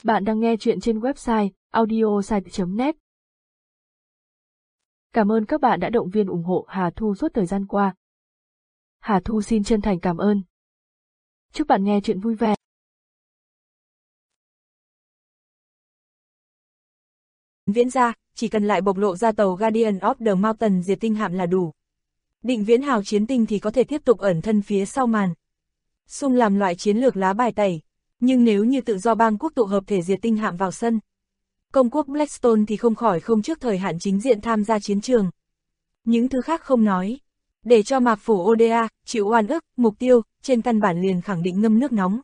Bạn đang nghe chuyện trên website audiosite.net. Cảm ơn các bạn đã động viên ủng hộ Hà Thu suốt thời gian qua. Hà Thu xin chân thành cảm ơn. Chúc bạn nghe chuyện vui vẻ. Viễn ra, chỉ cần lại bộc lộ ra tàu Guardian of the Mountain diệt tinh hạm là đủ. Định Viễn hào chiến tinh thì có thể tiếp tục ẩn thân phía sau màn. Xung làm loại chiến lược lá bài tẩy, nhưng nếu như tự do bang quốc tụ hợp thể diệt tinh hạm vào sân, công quốc Blackstone thì không khỏi không trước thời hạn chính diện tham gia chiến trường. Những thứ khác không nói. Để cho Mạc Phủ Oda chịu oan ức, mục tiêu, trên căn bản liền khẳng định ngâm nước nóng.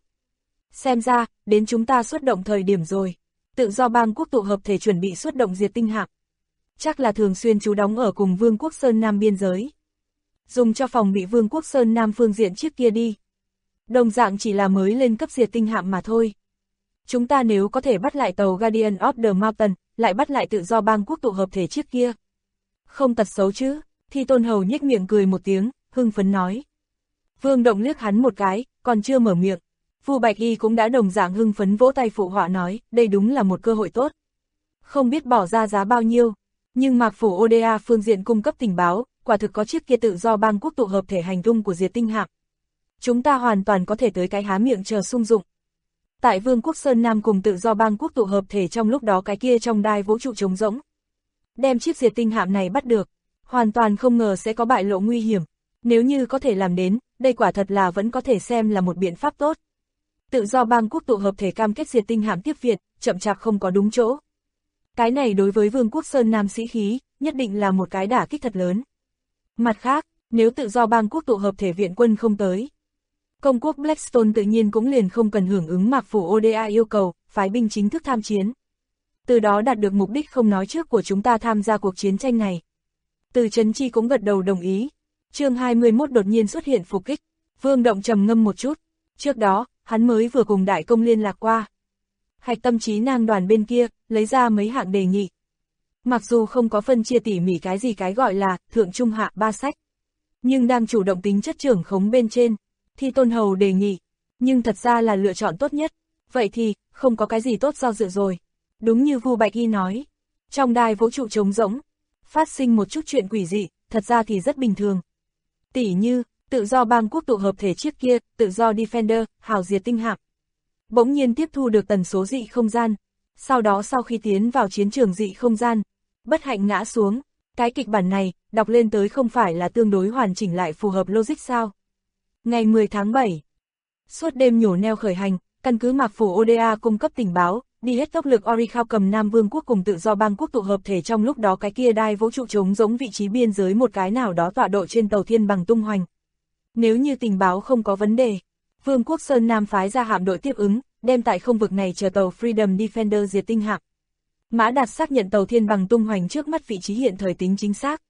Xem ra, đến chúng ta xuất động thời điểm rồi. Tự do bang quốc tụ hợp thể chuẩn bị xuất động diệt tinh hạm. Chắc là thường xuyên trú đóng ở cùng Vương quốc Sơn Nam biên giới. Dùng cho phòng bị Vương quốc Sơn Nam phương diện trước kia đi. Đồng dạng chỉ là mới lên cấp diệt tinh hạm mà thôi. Chúng ta nếu có thể bắt lại tàu Guardian of the Mountain, lại bắt lại tự do bang quốc tụ hợp thể trước kia. Không tật xấu chứ, Thi Tôn Hầu nhếch miệng cười một tiếng, hưng phấn nói. Vương Động liếc hắn một cái, còn chưa mở miệng. Vu Bạch Y cũng đã đồng dạng hưng phấn vỗ tay phụ họa nói, đây đúng là một cơ hội tốt. Không biết bỏ ra giá bao nhiêu, nhưng Mạc Phủ Oda phương diện cung cấp tình báo, quả thực có chiếc kia tự do bang quốc tụ hợp thể hành tung của diệt tinh hạm. Chúng ta hoàn toàn có thể tới cái há miệng chờ sung dụng. Tại Vương quốc Sơn Nam cùng tự do bang quốc tụ hợp thể trong lúc đó cái kia trong đai vũ trụ trống rỗng. Đem chiếc diệt tinh hạm này bắt được, hoàn toàn không ngờ sẽ có bại lộ nguy hiểm. Nếu như có thể làm đến, đây quả thật là vẫn có thể xem là một biện pháp tốt. Tự do bang quốc tụ hợp thể cam kết diệt tinh hạm tiếp viện, chậm chạp không có đúng chỗ. Cái này đối với Vương quốc Sơn Nam sĩ khí, nhất định là một cái đả kích thật lớn. Mặt khác, nếu tự do bang quốc tụ hợp thể viện quân không tới, công quốc Blackstone tự nhiên cũng liền không cần hưởng ứng Mạc Phủ Oda yêu cầu, phái binh chính thức tham chiến. Từ đó đạt được mục đích không nói trước của chúng ta tham gia cuộc chiến tranh này. Từ Trấn Chi cũng gật đầu đồng ý. Chương 21 đột nhiên xuất hiện phục kích. Vương Động trầm ngâm một chút. Trước đó, hắn mới vừa cùng đại công liên lạc qua. Hạch Tâm Trí Nang đoàn bên kia, lấy ra mấy hạng đề nghị. Mặc dù không có phân chia tỉ mỉ cái gì cái gọi là thượng trung hạ ba sách, nhưng đang chủ động tính chất trưởng khống bên trên. Thi Tôn Hầu đề nghị, nhưng thật ra là lựa chọn tốt nhất. Vậy thì, không có cái gì tốt do dự rồi. Đúng như Vu Bạch Y nói, trong đai vũ trụ trống rỗng, phát sinh một chút chuyện quỷ dị, thật ra thì rất bình thường. Tỉ như, tự do bang quốc tụ hợp thể trước kia, tự do Defender, hào diệt tinh hạm, bỗng nhiên tiếp thu được tần số dị không gian. Sau đó sau khi tiến vào chiến trường dị không gian, bất hạnh ngã xuống. Cái kịch bản này, đọc lên tới không phải là tương đối hoàn chỉnh lại phù hợp logic sao? Ngày 10 tháng 7, suốt đêm nhổ neo khởi hành, căn cứ Mạc Phủ Oda cung cấp tình báo, đi hết tốc lực Orikhao cầm Nam Vương quốc cùng tự do bang quốc tụ hợp thể trong lúc đó cái kia đai vũ trụ trống giống vị trí biên giới một cái nào đó tọa độ trên tàu Thiên Bằng tung hoành. Nếu như tình báo không có vấn đề, Vương quốc Sơn Nam phái ra hạm đội tiếp ứng, đem tại không vực này chờ tàu Freedom Defender diệt tinh hạm. Mã Đạt xác nhận tàu Thiên Bằng tung hoành trước mắt vị trí hiện thời tính chính xác.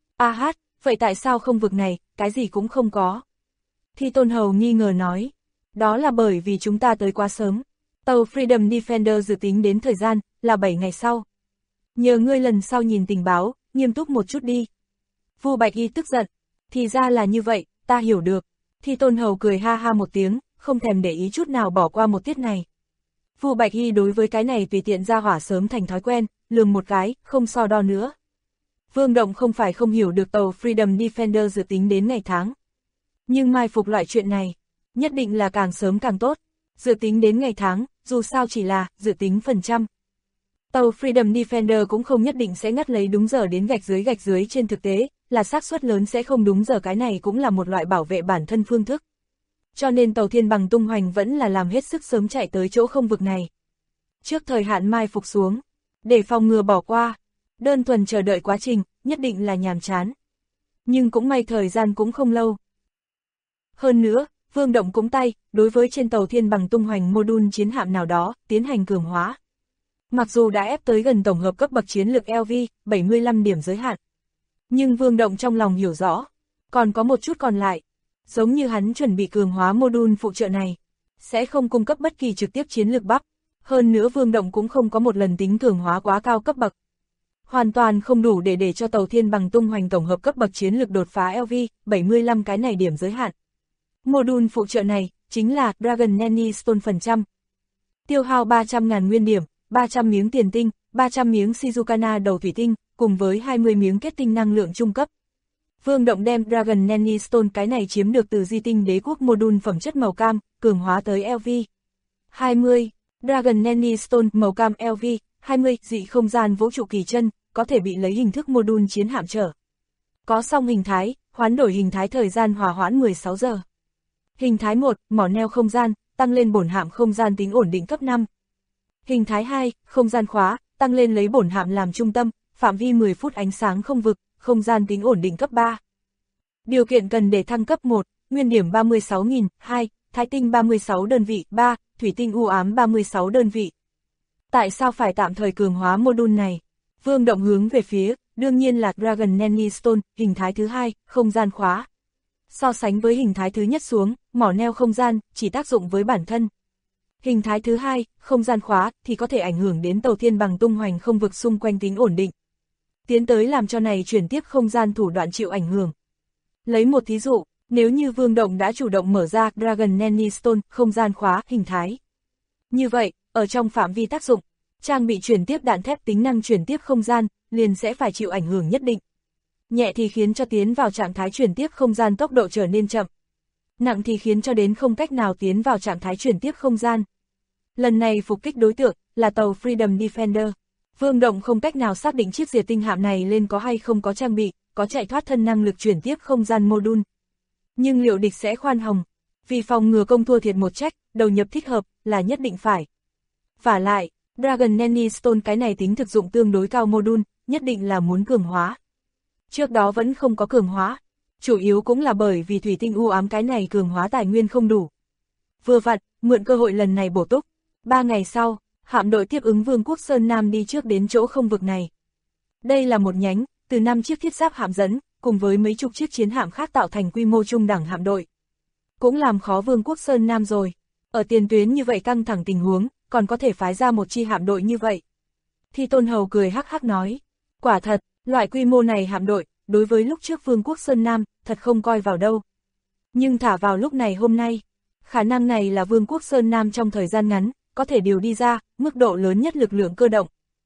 Vậy tại sao không vực này, cái gì cũng không có? Thi Tôn Hầu nghi ngờ nói, đó là bởi vì chúng ta tới quá sớm. Tàu Freedom Defender dự tính đến thời gian, là 7 ngày sau. Nhờ ngươi lần sau nhìn tình báo, nghiêm túc một chút đi. Vu Bạch Y tức giận, thì ra là như vậy, ta hiểu được. Thi Tôn Hầu cười ha ha một tiếng, không thèm để ý chút nào bỏ qua một tiết này. Vu Bạch Y đối với cái này tùy tiện ra hỏa sớm thành thói quen, lườm một cái, không so đo nữa. Vương Động không phải không hiểu được tàu Freedom Defender dự tính đến ngày tháng. Nhưng mai phục loại chuyện này, nhất định là càng sớm càng tốt. Dự tính đến ngày tháng, dù sao chỉ là dự tính phần trăm. Tàu Freedom Defender cũng không nhất định sẽ ngắt lấy đúng giờ đến gạch dưới trên thực tế, là xác suất lớn sẽ không đúng giờ, cái này cũng là một loại bảo vệ bản thân phương thức. Cho nên tàu Thiên Bằng tung hoành vẫn là làm hết sức sớm chạy tới chỗ không vực này. Trước thời hạn mai phục xuống, để phòng ngừa bỏ qua, đơn thuần chờ đợi quá trình, nhất định là nhàm chán. Nhưng cũng may thời gian cũng không lâu. Hơn nữa, Vương Động cũng tay, đối với trên tàu Thiên Bằng tung hoành module chiến hạm nào đó, tiến hành cường hóa. Mặc dù đã ép tới gần tổng hợp cấp bậc chiến lược LV, 75 điểm giới hạn. Nhưng Vương Động trong lòng hiểu rõ, còn có một chút còn lại. Giống như hắn chuẩn bị cường hóa module phụ trợ này, sẽ không cung cấp bất kỳ trực tiếp chiến lược bắp. Hơn nữa Vương Động cũng không có một lần tính cường hóa quá cao cấp bậc. Hoàn toàn không đủ để cho tàu Thiên Bằng tung hoành tổng hợp cấp bậc chiến lược đột phá LV, 75 cái này điểm giới hạn. Module phụ trợ này, chính là Dragon Nanny Stone phần trăm. tiêu hao 300.000 nguyên điểm, 300 miếng tiền tinh, 300 miếng Shizukana đầu thủy tinh, cùng với 20 miếng kết tinh năng lượng trung cấp. Vương Động đem Dragon Nanny Stone cái này chiếm được từ di tinh đế quốc module phẩm chất màu cam, cường hóa tới LV. 20. Dragon Nanny Stone màu cam LV, 20, dị không gian vũ trụ kỳ chân, có thể bị lấy hình thức module chiến hạm trở. Có song hình thái, hoán đổi hình thái thời gian hòa hoãn 16 giờ. Hình thái 1, mỏ neo không gian, tăng lên bổn hạm không gian tính ổn định cấp 5. Hình thái 2, không gian khóa, tăng lên lấy bổn hạm làm trung tâm, phạm vi 10 phút ánh sáng không vực, không gian tính ổn định cấp 3. Điều kiện cần để thăng cấp 1, nguyên điểm 36.000, 2, thái tinh 36 đơn vị, 3, thủy tinh u ám 36 đơn vị. Tại sao phải tạm thời cường hóa module này? Vương Động hướng về phía, đương nhiên là Dragon Nanny Stone, hình thái thứ 2, không gian khóa. So sánh với hình thái thứ nhất xuống, mỏ neo không gian, chỉ tác dụng với bản thân. Hình thái thứ 2, không gian khóa, thì có thể ảnh hưởng đến tàu thiên bằng tung hoành không vực xung quanh tính ổn định. Tiến tới làm cho này chuyển tiếp không gian thủ đoạn chịu ảnh hưởng. Lấy một thí dụ, nếu như Vương Động đã chủ động mở ra Dragon Nanny Stone, không gian khóa, hình thái. Như vậy, ở trong phạm vi tác dụng, trang bị chuyển tiếp đạn thép tính năng chuyển tiếp không gian, liền sẽ phải chịu ảnh hưởng nhất định. Nhẹ thì khiến cho tiến vào trạng thái chuyển tiếp không gian tốc độ trở nên chậm. Nặng thì khiến cho đến không cách nào tiến vào trạng thái chuyển tiếp không gian. Lần này phục kích đối tượng là tàu Freedom Defender. Vương Động không cách nào xác định chiếc diệt tinh hạm này lên có hay không có trang bị, có chạy thoát thân năng lực chuyển tiếp không gian module. Nhưng liệu địch sẽ khoan hồng? Vì phòng ngừa công thua thiệt một trách, đầu nhập thích hợp là nhất định phải. Vả lại, Dragon Nanny Stone cái này tính thực dụng tương đối cao module, nhất định là muốn cường hóa. Trước đó vẫn không có cường hóa, chủ yếu cũng là bởi vì thủy tinh u ám cái này cường hóa tài nguyên không đủ. Vừa vặn, mượn cơ hội lần này bổ túc. 3 ngày sau, hạm đội tiếp ứng Vương quốc Sơn Nam đi trước đến chỗ không vực này. Đây là một nhánh, từ 5 chiếc thiết giáp hạm dẫn, cùng với mấy chục chiếc chiến hạm khác tạo thành quy mô trung đẳng hạm đội. Cũng làm khó Vương quốc Sơn Nam rồi. Ở tiền tuyến như vậy căng thẳng tình huống, còn có thể phái ra một chi hạm đội như vậy. Thi Tôn Hầu cười hắc hắc nói, quả thật, loại quy mô này hạm đội, đối với lúc trước Vương quốc Sơn Nam, thật không coi vào đâu. Nhưng thả vào lúc này hôm nay, khả năng này là Vương quốc Sơn Nam trong thời gian ngắn, có thể điều đi ra, mức độ lớn nhất lực lượng cơ động.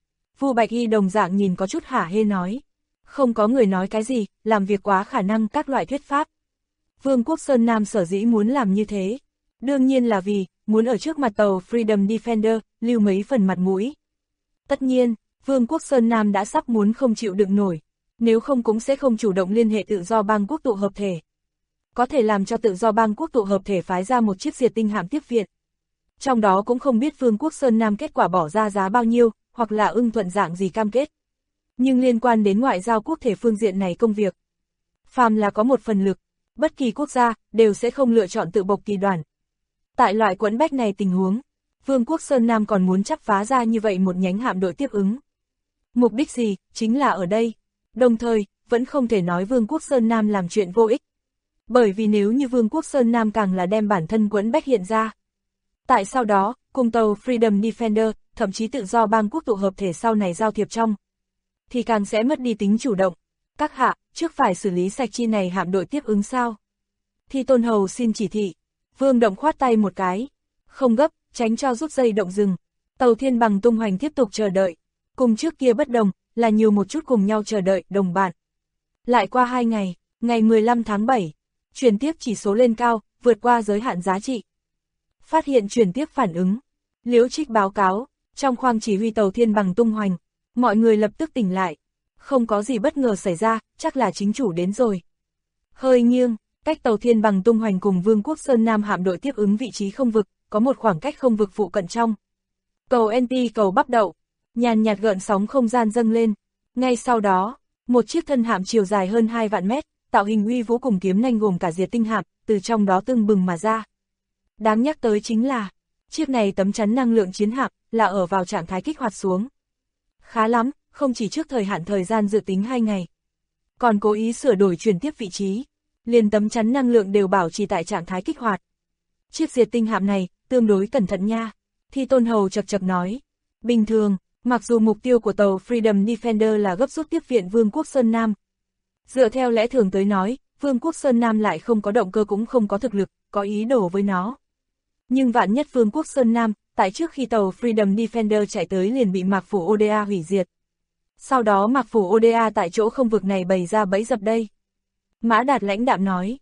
Vu Bạch Y đồng dạng nhìn có chút hả hê nói, không có người nói cái gì, làm việc quá khả năng các loại thuyết pháp. Vương quốc Sơn Nam sở dĩ muốn làm như thế, đương nhiên là vì, muốn ở trước mặt tàu Freedom Defender, lưu mấy phần mặt mũi. Tất nhiên, Vương quốc Sơn Nam đã sắp muốn không chịu đựng nổi, nếu không cũng sẽ không chủ động liên hệ tự do bang quốc tụ hợp thể. Có thể làm cho tự do bang quốc tụ hợp thể phái ra một chiếc diệt tinh hạm tiếp viện. Trong đó cũng không biết Vương quốc Sơn Nam kết quả bỏ ra giá bao nhiêu, hoặc là ưng thuận dạng gì cam kết. Nhưng liên quan đến ngoại giao quốc thể phương diện này công việc, phàm là có một phần lực, bất kỳ quốc gia, đều sẽ không lựa chọn tự bộc kỳ đoàn. Tại loại quẫn bách này tình huống, Vương quốc Sơn Nam còn muốn chắp phá ra như vậy một nhánh hạm đội tiếp ứng. Mục đích gì, chính là ở đây. Đồng thời, vẫn không thể nói Vương quốc Sơn Nam làm chuyện vô ích. Bởi vì nếu như Vương quốc Sơn Nam càng là đem bản thân quẫn bách hiện ra. Tại sau đó, cùng tàu Freedom Defender, thậm chí tự do bang quốc tụ hợp thể sau này giao thiệp trong, thì càng sẽ mất đi tính chủ động. Các hạ, trước phải xử lý sạch chi này hạm đội tiếp ứng sao? Thi Tôn Hầu xin chỉ thị. Vương Động khoát tay một cái. Không gấp, tránh cho rút dây động rừng. Tàu Thiên Bằng tung hoành tiếp tục chờ đợi. Cùng trước kia bất đồng, là nhiều một chút cùng nhau chờ đợi, đồng bạn. Lại qua 2 ngày, ngày 15 tháng 7, chuyển tiếp chỉ số lên cao, vượt qua giới hạn giá trị. Phát hiện chuyển tiếp phản ứng. Liễu Trích báo cáo, trong khoang chỉ huy tàu Thiên Bằng tung hoành, mọi người lập tức tỉnh lại. Không có gì bất ngờ xảy ra, chắc là chính chủ đến rồi. Hơi nghiêng, cách tàu Thiên Bằng tung hoành cùng Vương quốc Sơn Nam hạm đội tiếp ứng vị trí không vực, có một khoảng cách không vực phụ cận trong. Cầu NT cầu bắp đậu, nhàn nhạt gợn sóng không gian dâng lên. Ngay sau đó, một chiếc thân hạm chiều dài hơn 2 vạn mét, tạo hình uy vũ cùng kiếm nanh gồm cả diệt tinh hạm, từ trong đó tưng bừng mà ra. Đáng nhắc tới chính là, chiếc này tấm chắn năng lượng chiến hạm, là ở vào trạng thái kích hoạt xuống. Khá lắm, không chỉ trước thời hạn thời gian dự tính 2 ngày, còn cố ý sửa đổi chuyển tiếp vị trí, liền tấm chắn năng lượng đều bảo trì tại trạng thái kích hoạt. Chiếc diệt tinh hạm này, tương đối cẩn thận nha, Thi Tôn Hầu chật chật nói. Bình thường, mặc dù mục tiêu của tàu Freedom Defender là gấp rút tiếp viện Vương quốc Sơn Nam. Dựa theo lẽ thường tới nói, Vương quốc Sơn Nam lại không có động cơ cũng không có thực lực, có ý đồ với nó. Nhưng vạn nhất Vương quốc Sơn Nam, tại trước khi tàu Freedom Defender chạy tới liền bị Mạc Phủ Oda hủy diệt. Sau đó Mạc Phủ Oda tại chỗ không vực này bày ra bẫy dập đây. Mã Đạt lãnh đạm nói,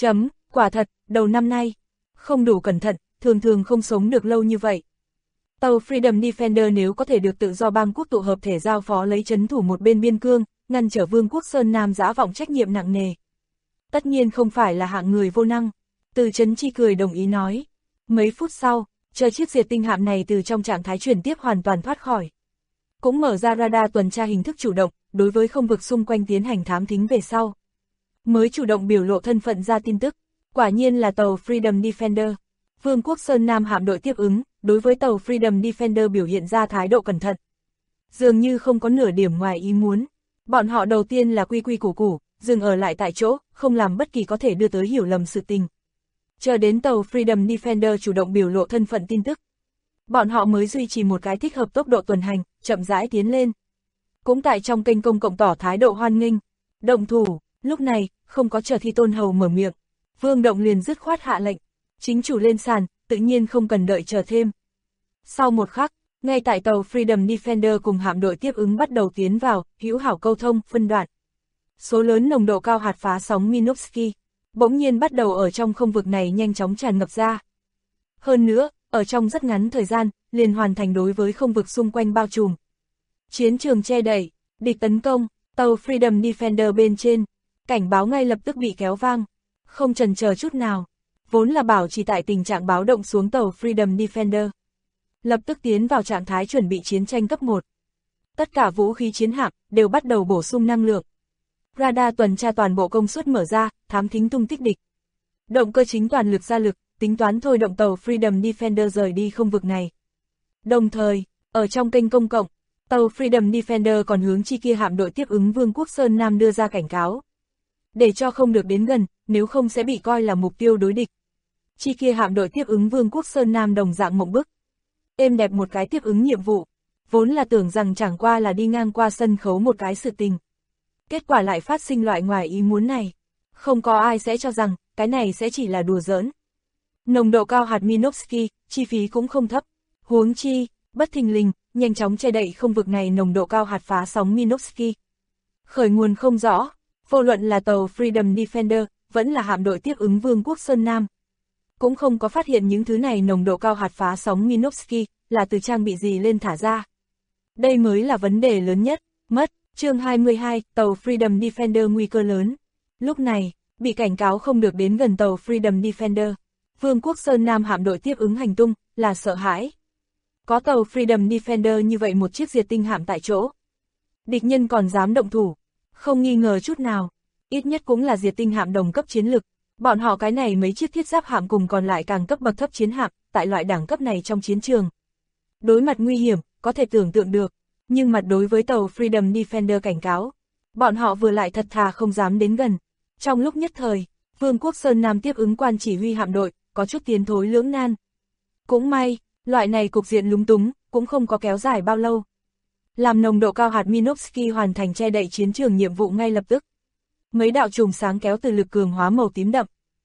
quả thật, đầu năm nay, không đủ cẩn thận, thường thường không sống được lâu như vậy. Tàu Freedom Defender nếu có thể được tự do bang quốc tụ hợp thể giao phó lấy trấn thủ một bên biên cương, ngăn trở Vương quốc Sơn Nam dã vọng trách nhiệm nặng nề. Tất nhiên không phải là hạng người vô năng, Từ Chấn Chi cười đồng ý nói. Mấy phút sau, chờ chiếc diệt tinh hạm này từ trong trạng thái chuyển tiếp hoàn toàn thoát khỏi. Cũng mở ra radar tuần tra hình thức chủ động, đối với không vực xung quanh tiến hành thám thính về sau. Mới chủ động biểu lộ thân phận ra tin tức, quả nhiên là tàu Freedom Defender. Vương quốc Sơn Nam hạm đội tiếp ứng, đối với tàu Freedom Defender biểu hiện ra thái độ cẩn thận. Dường như không có nửa điểm ngoài ý muốn. Bọn họ đầu tiên là quy quy củ củ, dừng ở lại tại chỗ, không làm bất kỳ có thể đưa tới hiểu lầm sự tình. Chờ đến tàu Freedom Defender chủ động biểu lộ thân phận tin tức. Bọn họ mới duy trì một cái thích hợp tốc độ tuần hành, chậm rãi tiến lên. Cũng tại trong kênh công cộng tỏ thái độ hoan nghênh. Động thủ, lúc này, không có chờ Thi Tôn Hầu mở miệng. Vương Động liền dứt khoát hạ lệnh. Chính chủ lên sàn, tự nhiên không cần đợi chờ thêm. Sau một khắc, ngay tại tàu Freedom Defender cùng hạm đội tiếp ứng bắt đầu tiến vào, hữu hảo câu thông, phân đoạn. Số lớn nồng độ cao hạt phá sóng Minovsky, bỗng nhiên bắt đầu ở trong không vực này nhanh chóng tràn ngập ra. Hơn nữa, ở trong rất ngắn thời gian, liền hoàn thành đối với không vực xung quanh bao trùm. Chiến trường che đậy, địch tấn công, tàu Freedom Defender bên trên, cảnh báo ngay lập tức bị kéo vang, không chần chờ chút nào. Vốn là bảo trì tại tình trạng báo động xuống tàu Freedom Defender. Lập tức tiến vào trạng thái chuẩn bị chiến tranh cấp 1. Tất cả vũ khí chiến hạm đều bắt đầu bổ sung năng lượng. Radar tuần tra toàn bộ công suất mở ra, thám thính tung tích địch. Động cơ chính toàn lực ra lực, tính toán thôi động tàu Freedom Defender rời đi không vực này. Đồng thời, ở trong kênh công cộng, tàu Freedom Defender còn hướng chi kia hạm đội tiếp ứng Vương quốc Sơn Nam đưa ra cảnh cáo. Để cho không được đến gần, nếu không sẽ bị coi là mục tiêu đối địch. Chi kia hạm đội tiếp ứng Vương quốc Sơn Nam đồng dạng mộng bức. Êm đẹp một cái tiếp ứng nhiệm vụ, vốn là tưởng rằng chẳng qua là đi ngang qua sân khấu một cái sự tình. Kết quả lại phát sinh loại ngoài ý muốn này. Không có ai sẽ cho rằng, cái này sẽ chỉ là đùa giỡn. Nồng độ cao hạt Minovsky, chi phí cũng không thấp. Huống chi, bất thình lình, nhanh chóng che đậy không vực này nồng độ cao hạt phá sóng Minovsky. Khởi nguồn không rõ, vô luận là tàu Freedom Defender, vẫn là hạm đội tiếp ứng Vương quốc Sơn Nam. Cũng không có phát hiện những thứ này nồng độ cao hạt phá sóng Minovsky, là từ trang bị gì lên thả ra. Đây mới là vấn đề lớn nhất. Chương 22, tàu Freedom Defender nguy cơ lớn. Lúc này, bị cảnh cáo không được đến gần tàu Freedom Defender. Vương quốc Sơn Nam hạm đội tiếp ứng hành tung, là sợ hãi. Có tàu Freedom Defender như vậy một chiếc diệt tinh hạm tại chỗ. Địch nhân còn dám động thủ. Không nghi ngờ chút nào. Ít nhất cũng là diệt tinh hạm đồng cấp chiến lực. Bọn họ cái này mấy chiếc thiết giáp hạm cùng còn lại càng cấp bậc thấp chiến hạm, tại loại đẳng cấp này trong chiến trường. Đối mặt nguy hiểm, có thể tưởng tượng được. Nhưng mặt đối với tàu Freedom Defender cảnh cáo, bọn họ vừa lại thật thà không dám đến gần. Trong lúc nhất thời, Vương quốc Sơn Nam tiếp ứng quan chỉ huy hạm đội, có chút tiến thối lưỡng nan. Cũng may, loại này cục diện lúng túng, cũng không có kéo dài bao lâu. Làm nồng độ cao hạt Minovsky hoàn thành che đậy chiến trường nhiệm vụ ngay lập tức. Mấy đạo chùm sáng kéo từ lực cường hóa màu tím đậm.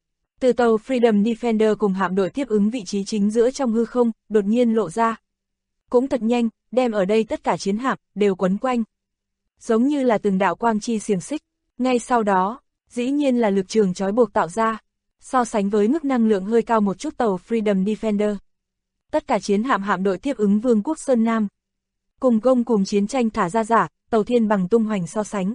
Từ tàu Freedom Defender cùng hạm đội tiếp ứng vị trí chính giữa trong hư không, đột nhiên lộ ra. Cũng thật nhanh, đem ở đây tất cả chiến hạm, đều quấn quanh. Giống như là từng đạo quang chi xiềng xích. Ngay sau đó, dĩ nhiên là lực trường trói buộc tạo ra. So sánh với mức năng lượng hơi cao một chút tàu Freedom Defender. Tất cả chiến hạm hạm đội tiếp ứng Vương quốc Sơn Nam. Cùng công cùng chiến tranh thả ra giả, tàu Thiên Bằng tung hoành so sánh.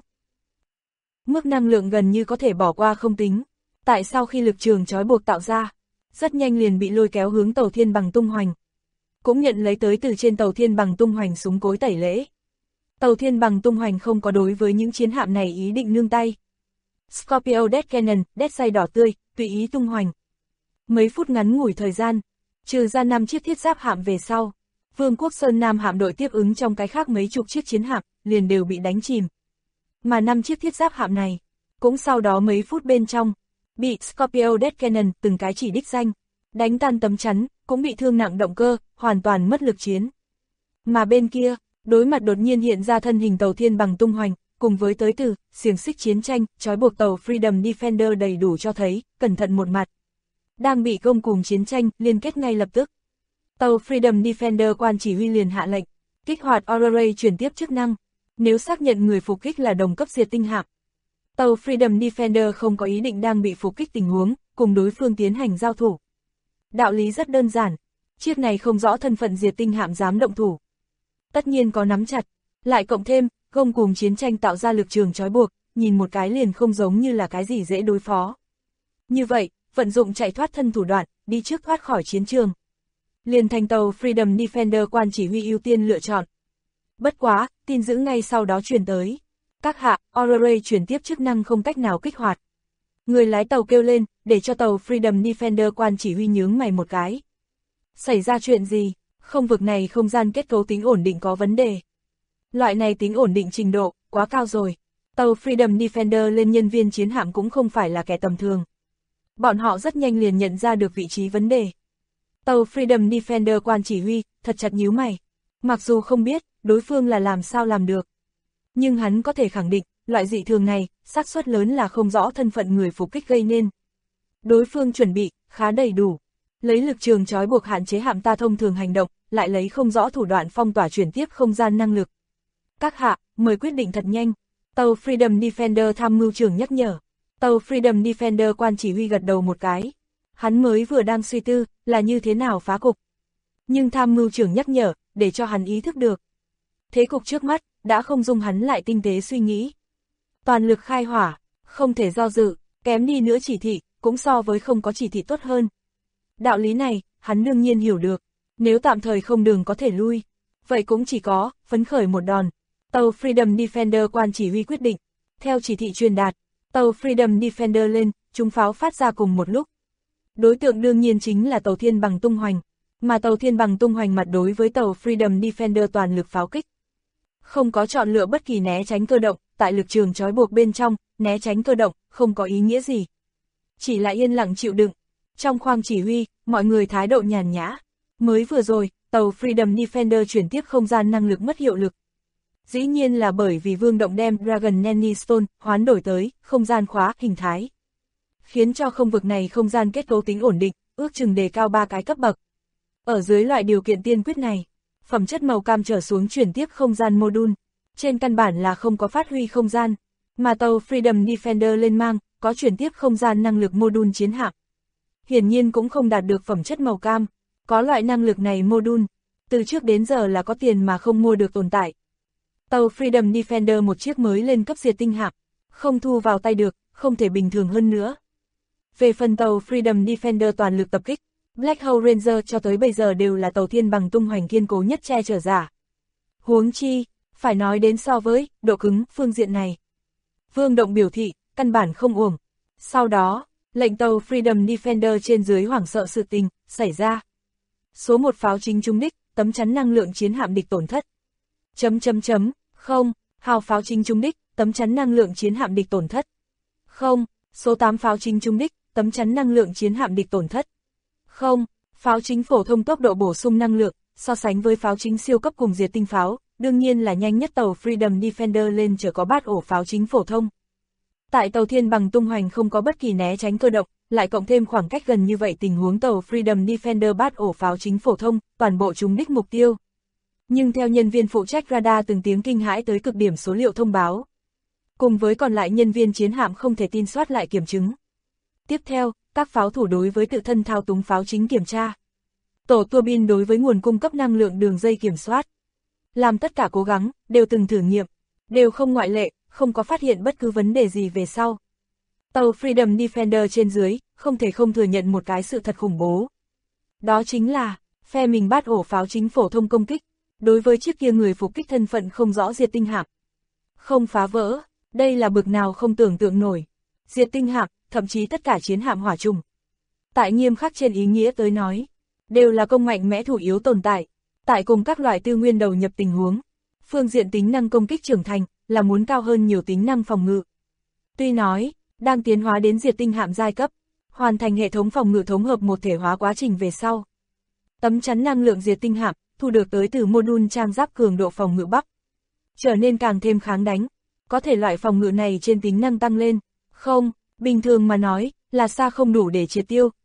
Mức năng lượng gần như có thể bỏ qua không tính. Tại sao khi lực trường trói buộc tạo ra, rất nhanh liền bị lôi kéo hướng tàu Thiên Bằng tung hoành. Cũng nhận lấy tới từ trên tàu Thiên Bằng tung hoành súng cối tẩy lễ. Tàu Thiên Bằng tung hoành không có đối với những chiến hạm này ý định nương tay. Scorpio Death Cannon, Death Say đỏ tươi, tùy ý tung hoành. Mấy phút ngắn ngủi thời gian, trừ ra 5 chiếc thiết giáp hạm về sau, Vương quốc Sơn Nam hạm đội tiếp ứng trong cái khác mấy chục chiếc chiến hạm, liền đều bị đánh chìm. Mà 5 chiếc thiết giáp hạm này, cũng sau đó mấy phút bên trong, bị Scorpio Death Cannon từng cái chỉ đích danh, đánh tan tấm chắn, cũng bị thương nặng động cơ, hoàn toàn mất lực chiến. Mà bên kia, đối mặt đột nhiên hiện ra thân hình tàu Thiên Bằng tung hoành, cùng với tới từ, xiềng xích chiến tranh, trói buộc tàu Freedom Defender đầy đủ cho thấy, cẩn thận một mặt. đang bị gông cùm chiến tranh liên kết ngay lập tức. Tàu Freedom Defender quan chỉ huy liền hạ lệnh, kích hoạt Aura Ray chuyển tiếp chức năng, nếu xác nhận người phục kích là đồng cấp diệt tinh hạm. Tàu Freedom Defender không có ý định đang bị phục kích tình huống, cùng đối phương tiến hành giao thủ. Đạo lý rất đơn giản, chiếc này không rõ thân phận diệt tinh hạm dám động thủ. Tất nhiên có nắm chặt, lại cộng thêm, gông cùm chiến tranh tạo ra lực trường trói buộc, nhìn một cái liền không giống như là cái gì dễ đối phó. Như vậy, vận dụng chạy thoát thân thủ đoạn, đi trước thoát khỏi chiến trường. Liền thành tàu Freedom Defender quan chỉ huy ưu tiên lựa chọn. Bất quá, tin dữ ngay sau đó truyền tới. Các hạ, Aura Ray chuyển tiếp chức năng không cách nào kích hoạt. Người lái tàu kêu lên, để cho tàu Freedom Defender quan chỉ huy nhướng mày một cái. Xảy ra chuyện gì? Không vực này không gian kết cấu tính ổn định có vấn đề. Loại này tính ổn định trình độ, quá cao rồi. Tàu Freedom Defender lên nhân viên chiến hạm cũng không phải là kẻ tầm thường. Bọn họ rất nhanh liền nhận ra được vị trí vấn đề. Tàu Freedom Defender quan chỉ huy, thật chặt nhíu mày. Mặc dù không biết, đối phương là làm sao làm được. Nhưng hắn có thể khẳng định, loại dị thường này, xác suất lớn là không rõ thân phận người phục kích gây nên. Đối phương chuẩn bị, khá đầy đủ. Lấy lực trường trói buộc hạn chế hạm ta thông thường hành động, lại lấy không rõ thủ đoạn phong tỏa chuyển tiếp không gian năng lực. Các hạ, mời quyết định thật nhanh. Tàu Freedom Defender tham mưu trưởng nhắc nhở. Tàu Freedom Defender quan chỉ huy gật đầu một cái. Hắn mới vừa đang suy tư, là như thế nào phá cục. Nhưng tham mưu trưởng nhắc nhở, để cho hắn ý thức được. Thế cục trước mắt, đã không dung hắn lại tinh tế suy nghĩ. Toàn lực khai hỏa, không thể do dự, kém đi nữa chỉ thị, cũng so với không có chỉ thị tốt hơn. Đạo lý này, hắn đương nhiên hiểu được. Nếu tạm thời không đường có thể lui, vậy cũng chỉ có, phấn khởi một đòn. Tàu Freedom Defender quan chỉ huy quyết định. Theo chỉ thị truyền đạt, tàu Freedom Defender lên, chúng pháo phát ra cùng một lúc. Đối tượng đương nhiên chính là tàu Thiên Bằng tung hoành, mà tàu Thiên Bằng tung hoành mặt đối với tàu Freedom Defender toàn lực pháo kích. Không có chọn lựa bất kỳ né tránh cơ động, tại lực trường trói buộc bên trong, né tránh cơ động, không có ý nghĩa gì. Chỉ là yên lặng chịu đựng. Trong khoang chỉ huy, mọi người thái độ nhàn nhã. Mới vừa rồi, tàu Freedom Defender chuyển tiếp không gian năng lực mất hiệu lực. Dĩ nhiên là bởi vì Vương Động đem Dragon Nanny Stone hoán đổi tới không gian khóa hình thái. Khiến cho không vực này không gian kết cấu tính ổn định, ước chừng đề cao 3 cái cấp bậc. Ở dưới loại điều kiện tiên quyết này, phẩm chất màu cam trở xuống chuyển tiếp không gian module, trên căn bản là không có phát huy không gian, mà tàu Freedom Defender lên mang, có chuyển tiếp không gian năng lực module chiến hạm. Hiển nhiên cũng không đạt được phẩm chất màu cam, có loại năng lực này module, từ trước đến giờ là có tiền mà không mua được tồn tại. Tàu Freedom Defender một chiếc mới lên cấp diệt tinh hạm, không thu vào tay được, không thể bình thường hơn nữa. Về phần tàu Freedom Defender toàn lực tập kích, Black Hole Ranger cho tới bây giờ đều là tàu Thiên Bằng tung hoành kiên cố nhất che chở giả. Huống chi, phải nói đến so với độ cứng phương diện này. Vương Động biểu thị, căn bản không uổng. Sau đó, lệnh tàu Freedom Defender trên dưới hoảng sợ sự tình xảy ra. Số 1 pháo chính trúng đích, tấm chắn năng lượng chiến hạm địch tổn thất. Không, hào pháo chính trúng đích, tấm chắn năng lượng chiến hạm địch tổn thất. Không, số 8 pháo chính trúng đích, tấm chắn năng lượng chiến hạm địch tổn thất. Không, pháo chính phổ thông tốc độ bổ sung năng lượng, so sánh với pháo chính siêu cấp cùng diệt tinh pháo, đương nhiên là nhanh nhất tàu Freedom Defender lên chở có bát ổ pháo chính phổ thông. Tại tàu Thiên Bằng tung hoành không có bất kỳ né tránh cơ động, lại cộng thêm khoảng cách gần như vậy tình huống tàu Freedom Defender bát ổ pháo chính phổ thông, toàn bộ trúng đích mục tiêu. Nhưng theo nhân viên phụ trách radar từng tiếng kinh hãi tới cực điểm số liệu thông báo. Cùng với còn lại nhân viên chiến hạm không thể tin soát lại kiểm chứng. Tiếp theo, các pháo thủ đối với tự thân thao túng pháo chính kiểm tra. Tổ tua bin đối với nguồn cung cấp năng lượng đường dây kiểm soát. Làm tất cả cố gắng, đều từng thử nghiệm, đều không ngoại lệ, không có phát hiện bất cứ vấn đề gì về sau. Tàu Freedom Defender trên dưới, không thể không thừa nhận một cái sự thật khủng bố. Đó chính là, phe mình bắt ổ pháo chính phổ thông công kích, đối với chiếc kia người phục kích thân phận không rõ diệt tinh hạm. Không phá vỡ, đây là bực nào không tưởng tượng nổi. Diệt tinh hạm, thậm chí tất cả chiến hạm hỏa trùng. Tại nghiêm khắc trên ý nghĩa tới nói, đều là công mạnh mẽ thủ yếu tồn tại. Tại cùng các loại tư nguyên đầu nhập tình huống, phương diện tính năng công kích trưởng thành, là muốn cao hơn nhiều tính năng phòng ngự. Tuy nói, đang tiến hóa đến diệt tinh hạm giai cấp, hoàn thành hệ thống phòng ngự thống hợp một thể hóa quá trình về sau. Tấm chắn năng lượng diệt tinh hạm, thu được tới từ module trang giáp cường độ phòng ngự Bắc, trở nên càng thêm kháng đánh. Có thể loại phòng ngự này trên tính năng tăng lên, không, bình thường mà nói, là xa không đủ để triệt tiêu,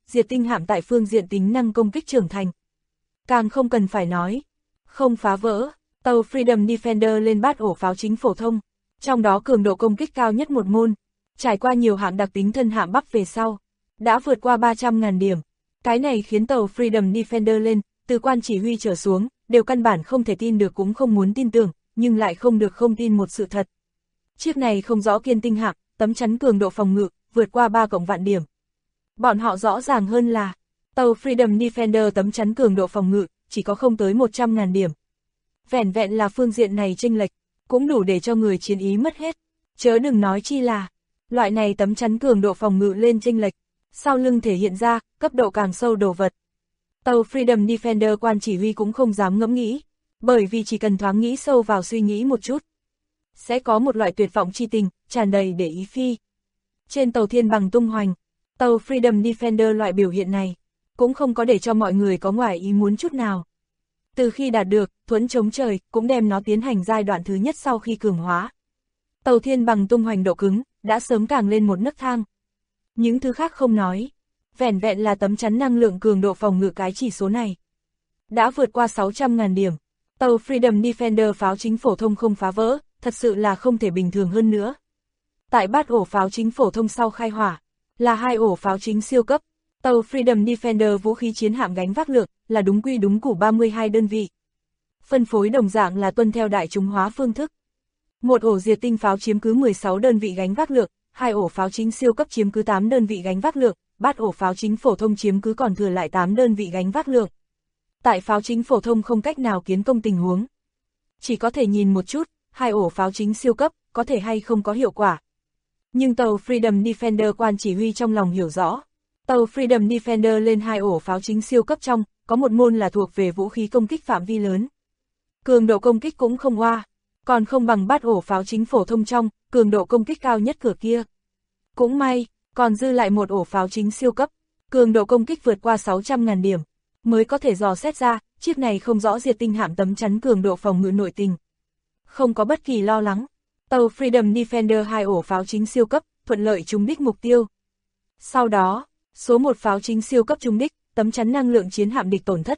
diệt tinh hạm tại phương diện tính năng công kích trưởng thành. Càng không cần phải nói, không phá vỡ, tàu Freedom Defender lên bát ổ pháo chính phổ thông, trong đó cường độ công kích cao nhất một môn, trải qua nhiều hạng đặc tính thân hạm bắp về sau, đã vượt qua 300.000 điểm. Cái này khiến tàu Freedom Defender lên, từ quan chỉ huy trở xuống, đều căn bản không thể tin được cũng không muốn tin tưởng, nhưng lại không được không tin một sự thật. Chiếc này không rõ kiên tinh hạm, tấm chắn cường độ phòng ngự, vượt qua 3 cộng vạn điểm. Bọn họ rõ ràng hơn là, tàu Freedom Defender tấm chắn cường độ phòng ngự, chỉ có không tới 100.000 điểm. Vẻn vẹn là phương diện này chênh lệch, cũng đủ để cho người chiến ý mất hết. Chớ đừng nói chi là, loại này tấm chắn cường độ phòng ngự lên chênh lệch, sau lưng thể hiện ra, cấp độ càng sâu đồ vật. Tàu Freedom Defender quan chỉ huy cũng không dám ngẫm nghĩ, bởi vì chỉ cần thoáng nghĩ sâu vào suy nghĩ một chút, sẽ có một loại tuyệt vọng chi tình, tràn đầy để ý phi. Trên tàu thiên bằng tung hoành, tàu Freedom Defender loại biểu hiện này, cũng không có để cho mọi người có ngoài ý muốn chút nào. Từ khi đạt được, thuẫn chống trời, cũng đem nó tiến hành giai đoạn thứ nhất sau khi cường hóa. Tàu thiên bằng tung hoành độ cứng, đã sớm càng lên một nấc thang. Những thứ khác không nói, vẻn vẹn là tấm chắn năng lượng cường độ phòng ngự cái chỉ số này, đã vượt qua 600.000 điểm. Tàu Freedom Defender pháo chính phổ thông không phá vỡ, thật sự là không thể bình thường hơn nữa. Tại bát ổ pháo chính phổ thông sau khai hỏa, là 2 ổ pháo chính siêu cấp. Tàu Freedom Defender vũ khí chiến hạm gánh vác lượng, là đúng quy đúng củ 32 đơn vị. Phân phối đồng dạng là tuân theo đại chúng hóa phương thức. Một ổ diệt tinh pháo chiếm cứ 16 đơn vị gánh vác lượng, 2 ổ pháo chính siêu cấp chiếm cứ 8 đơn vị gánh vác lượng, bát ổ pháo chính phổ thông chiếm cứ còn thừa lại 8 đơn vị gánh vác lượng. Tại pháo chính phổ thông không cách nào kiến công tình huống, chỉ có thể nhìn một chút, 2 ổ pháo chính siêu cấp, có thể hay không có hiệu quả. Nhưng tàu Freedom Defender quan chỉ huy trong lòng hiểu rõ, tàu Freedom Defender lên 2 ổ pháo chính siêu cấp trong, có một môn là thuộc về vũ khí công kích phạm vi lớn. Cường độ công kích cũng không oa, còn không bằng bát ổ pháo chính phổ thông trong, cường độ công kích cao nhất cửa kia. Cũng may, còn dư lại một ổ pháo chính siêu cấp, cường độ công kích vượt qua 600.000 điểm, mới có thể dò xét ra, chiếc này không rõ diệt tinh hạm tấm chắn cường độ phòng ngự nội tình. Không có bất kỳ lo lắng, tàu Freedom Defender 2 ổ pháo chính siêu cấp, thuận lợi trúng đích mục tiêu. Sau đó, số 1 pháo chính siêu cấp trúng đích, tấm chắn năng lượng chiến hạm địch tổn thất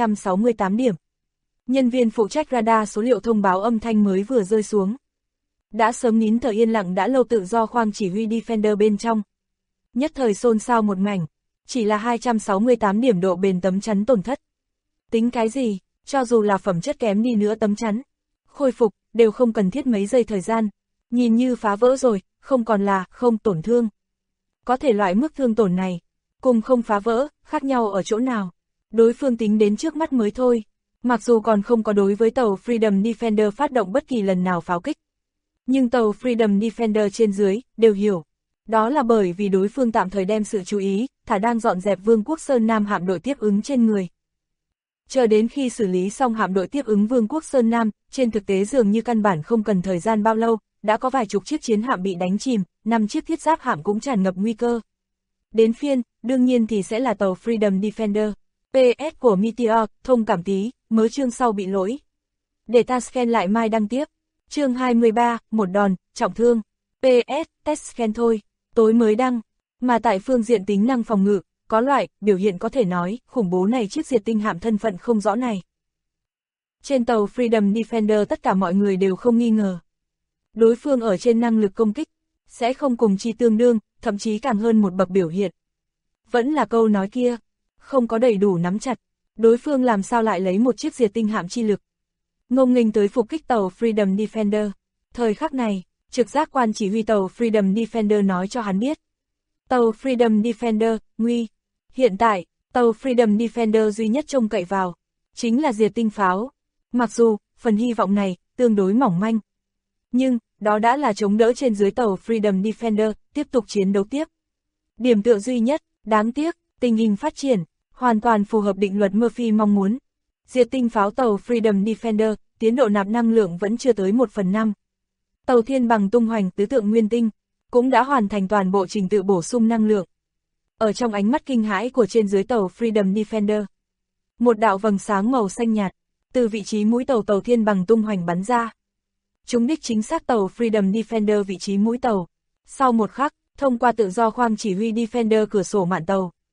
268 điểm. Nhân viên phụ trách radar số liệu thông báo âm thanh mới vừa rơi xuống. Đã sớm nín thở yên lặng đã lâu tự do khoang chỉ huy Defender bên trong. Nhất thời xôn xao một mảnh, chỉ là 268 điểm độ bền tấm chắn tổn thất. Tính cái gì, cho dù là phẩm chất kém đi nữa tấm chắn, khôi phục, đều không cần thiết mấy giây thời gian. Nhìn như phá vỡ rồi, không còn là không tổn thương. Có thể loại mức thương tổn này, cùng không phá vỡ, khác nhau ở chỗ nào? Đối phương tính đến trước mắt mới thôi. Mặc dù còn không có đối với tàu Freedom Defender phát động bất kỳ lần nào pháo kích, nhưng tàu Freedom Defender trên dưới, đều hiểu. Đó là bởi vì đối phương tạm thời đem sự chú ý, thả đang dọn dẹp Vương quốc Sơn Nam hạm đội tiếp ứng trên người. Chờ đến khi xử lý xong hạm đội tiếp ứng Vương quốc Sơn Nam, trên thực tế dường như căn bản không cần thời gian bao lâu, đã có vài chục chiếc chiến hạm bị đánh chìm, 5 chiếc thiết giáp hạm cũng tràn ngập nguy cơ. Đến phiên, đương nhiên thì sẽ là tàu Freedom Defender. PS của Meteor, thông cảm tí, mớ chương sau bị lỗi. Để ta scan lại mai đăng tiếp. Chương 23, một đòn, trọng thương. PS, test scan thôi, tối mới đăng. Mà tại phương diện tính năng phòng ngự, có loại, biểu hiện có thể nói, khủng bố này chiếc diệt tinh hạm thân phận không rõ này. Trên tàu Freedom Defender tất cả mọi người đều không nghi ngờ. Đối phương ở trên năng lực công kích, sẽ không cùng chi tương đương, thậm chí càng hơn một bậc biểu hiện. Vẫn là câu nói kia, không có đầy đủ nắm chặt, đối phương làm sao lại lấy một chiếc diệt tinh hạm chi lực. Ngông nghênh tới phục kích tàu Freedom Defender. Thời khắc này, trực giác quan chỉ huy tàu Freedom Defender nói cho hắn biết. Tàu Freedom Defender, nguy. Hiện tại, tàu Freedom Defender duy nhất trông cậy vào, chính là diệt tinh pháo. Mặc dù, phần hy vọng này, tương đối mỏng manh. Nhưng, đó đã là chống đỡ trên dưới tàu Freedom Defender, tiếp tục chiến đấu tiếp. Điểm tựa duy nhất, đáng tiếc, tình hình phát triển, hoàn toàn phù hợp định luật Murphy mong muốn. Diệt tinh pháo tàu Freedom Defender, tiến độ nạp năng lượng vẫn chưa tới 1/5. Tàu thiên bằng tung hoành tứ tượng nguyên tinh, cũng đã hoàn thành toàn bộ trình tự bổ sung năng lượng. Ở trong ánh mắt kinh hãi của trên dưới tàu Freedom Defender, một đạo vầng sáng màu xanh nhạt, từ vị trí mũi tàu thiên bằng tung hoành bắn ra. Trúng đích chính xác tàu Freedom Defender vị trí mũi tàu. Sau một khắc, thông qua tự do khoang chỉ huy Defender cửa sổ mạn tàu,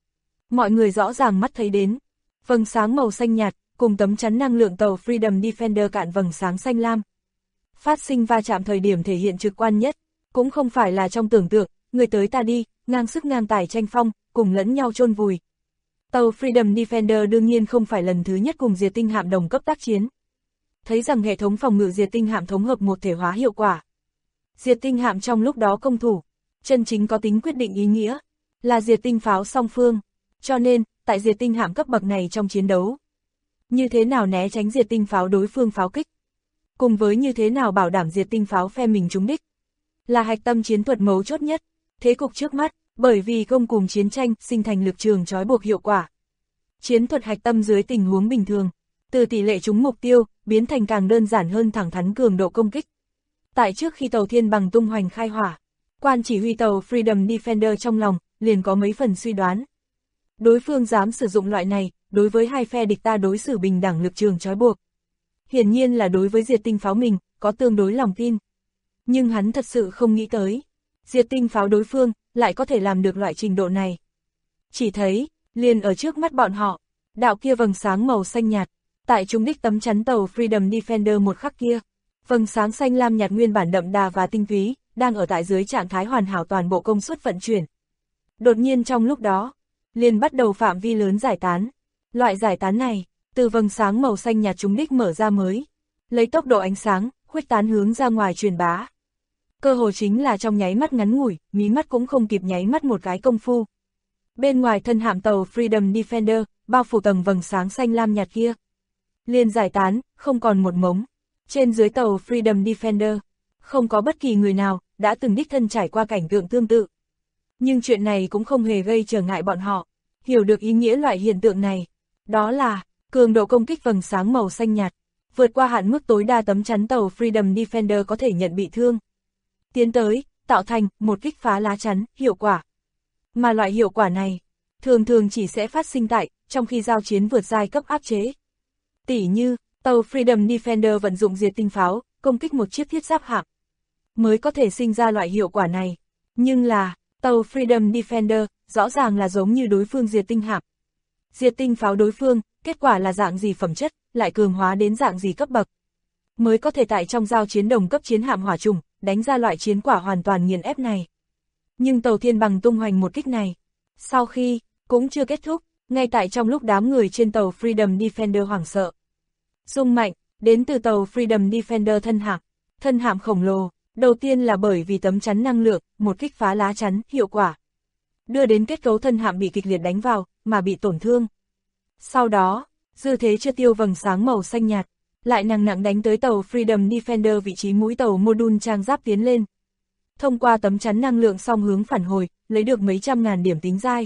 Mọi người rõ ràng mắt thấy đến. Vầng sáng màu xanh nhạt, cùng tấm chắn năng lượng tàu Freedom Defender cạn vầng sáng xanh lam. Phát sinh va chạm thời điểm thể hiện trực quan nhất, cũng không phải là trong tưởng tượng, người tới ta đi, ngang sức ngang tài tranh phong, cùng lẫn nhau chôn vùi. Tàu Freedom Defender đương nhiên không phải lần thứ nhất cùng diệt tinh hạm đồng cấp tác chiến. Thấy rằng hệ thống phòng ngự diệt tinh hạm thống hợp một thể hóa hiệu quả. Diệt tinh hạm trong lúc đó công thủ, chân chính có tính quyết định ý nghĩa, là diệt tinh pháo song phương. Cho nên, tại diệt tinh hạm cấp bậc này trong chiến đấu, như thế nào né tránh diệt tinh pháo đối phương pháo kích, cùng với như thế nào bảo đảm diệt tinh pháo phe mình trúng đích, là hạch tâm chiến thuật mấu chốt nhất. Thế cục trước mắt, bởi vì công cùng chiến tranh sinh thành lực trường trói buộc hiệu quả. Chiến thuật hạch tâm dưới tình huống bình thường, từ tỷ lệ trúng mục tiêu, biến thành càng đơn giản hơn thẳng thắn cường độ công kích. Tại trước khi tàu Thiên Bằng tung hoành khai hỏa, quan chỉ huy tàu Freedom Defender trong lòng, liền có mấy phần suy đoán. Đối phương dám sử dụng loại này, đối với hai phe địch ta đối xử bình đẳng lực trường trói buộc. Hiển nhiên là đối với diệt tinh pháo mình, có tương đối lòng tin. Nhưng hắn thật sự không nghĩ tới, diệt tinh pháo đối phương, lại có thể làm được loại trình độ này. Chỉ thấy, liền ở trước mắt bọn họ, đạo kia vầng sáng màu xanh nhạt, tại trúng đích tấm chắn tàu Freedom Defender một khắc kia, vầng sáng xanh lam nhạt nguyên bản đậm đà và tinh túy, đang ở tại dưới trạng thái hoàn hảo toàn bộ công suất vận chuyển. Đột nhiên trong lúc đó, liền bắt đầu phạm vi lớn giải tán. Loại giải tán này, từ vầng sáng màu xanh nhạt trúng đích mở ra mới, lấy tốc độ ánh sáng, khuếch tán hướng ra ngoài truyền bá. Cơ hồ chính là trong nháy mắt ngắn ngủi, mí mắt cũng không kịp nháy mắt một cái công phu. Bên ngoài thân hạm tàu Freedom Defender, bao phủ tầng vầng sáng xanh lam nhạt kia, liền giải tán, không còn một mống. Trên dưới tàu Freedom Defender, không có bất kỳ người nào đã từng đích thân trải qua cảnh tượng tương tự. Nhưng chuyện này cũng không hề gây trở ngại bọn họ, hiểu được ý nghĩa loại hiện tượng này. Đó là, cường độ công kích vầng sáng màu xanh nhạt, vượt qua hạn mức tối đa tấm chắn tàu Freedom Defender có thể nhận bị thương. Tiến tới, tạo thành một kích phá lá chắn, hiệu quả. Mà loại hiệu quả này, thường thường chỉ sẽ phát sinh tại, trong khi giao chiến vượt giai cấp áp chế. Tỉ như, tàu Freedom Defender vận dụng diệt tinh pháo, công kích một chiếc thiết giáp hạm, mới có thể sinh ra loại hiệu quả này. Nhưng là, tàu Freedom Defender, rõ ràng là giống như đối phương diệt tinh hạm. Diệt tinh pháo đối phương, kết quả là dạng gì phẩm chất, lại cường hóa đến dạng gì cấp bậc. Mới có thể tại trong giao chiến đồng cấp chiến hạm hỏa trùng, đánh ra loại chiến quả hoàn toàn nghiền ép này. Nhưng tàu Thiên Bằng tung hoành một kích này, sau khi, cũng chưa kết thúc, ngay tại trong lúc đám người trên tàu Freedom Defender hoảng sợ. Rung mạnh, đến từ tàu Freedom Defender thân hạm khổng lồ, đầu tiên là bởi vì tấm chắn năng lượng, một kích phá lá chắn, hiệu quả, đưa đến kết cấu thân hạm bị kịch liệt đánh vào, mà bị tổn thương. Sau đó, dư thế chưa tiêu vầng sáng màu xanh nhạt, lại nặng nặng đánh tới tàu Freedom Defender vị trí mũi tàu module trang giáp tiến lên. Thông qua tấm chắn năng lượng song hướng phản hồi, lấy được mấy trăm ngàn điểm tính dai.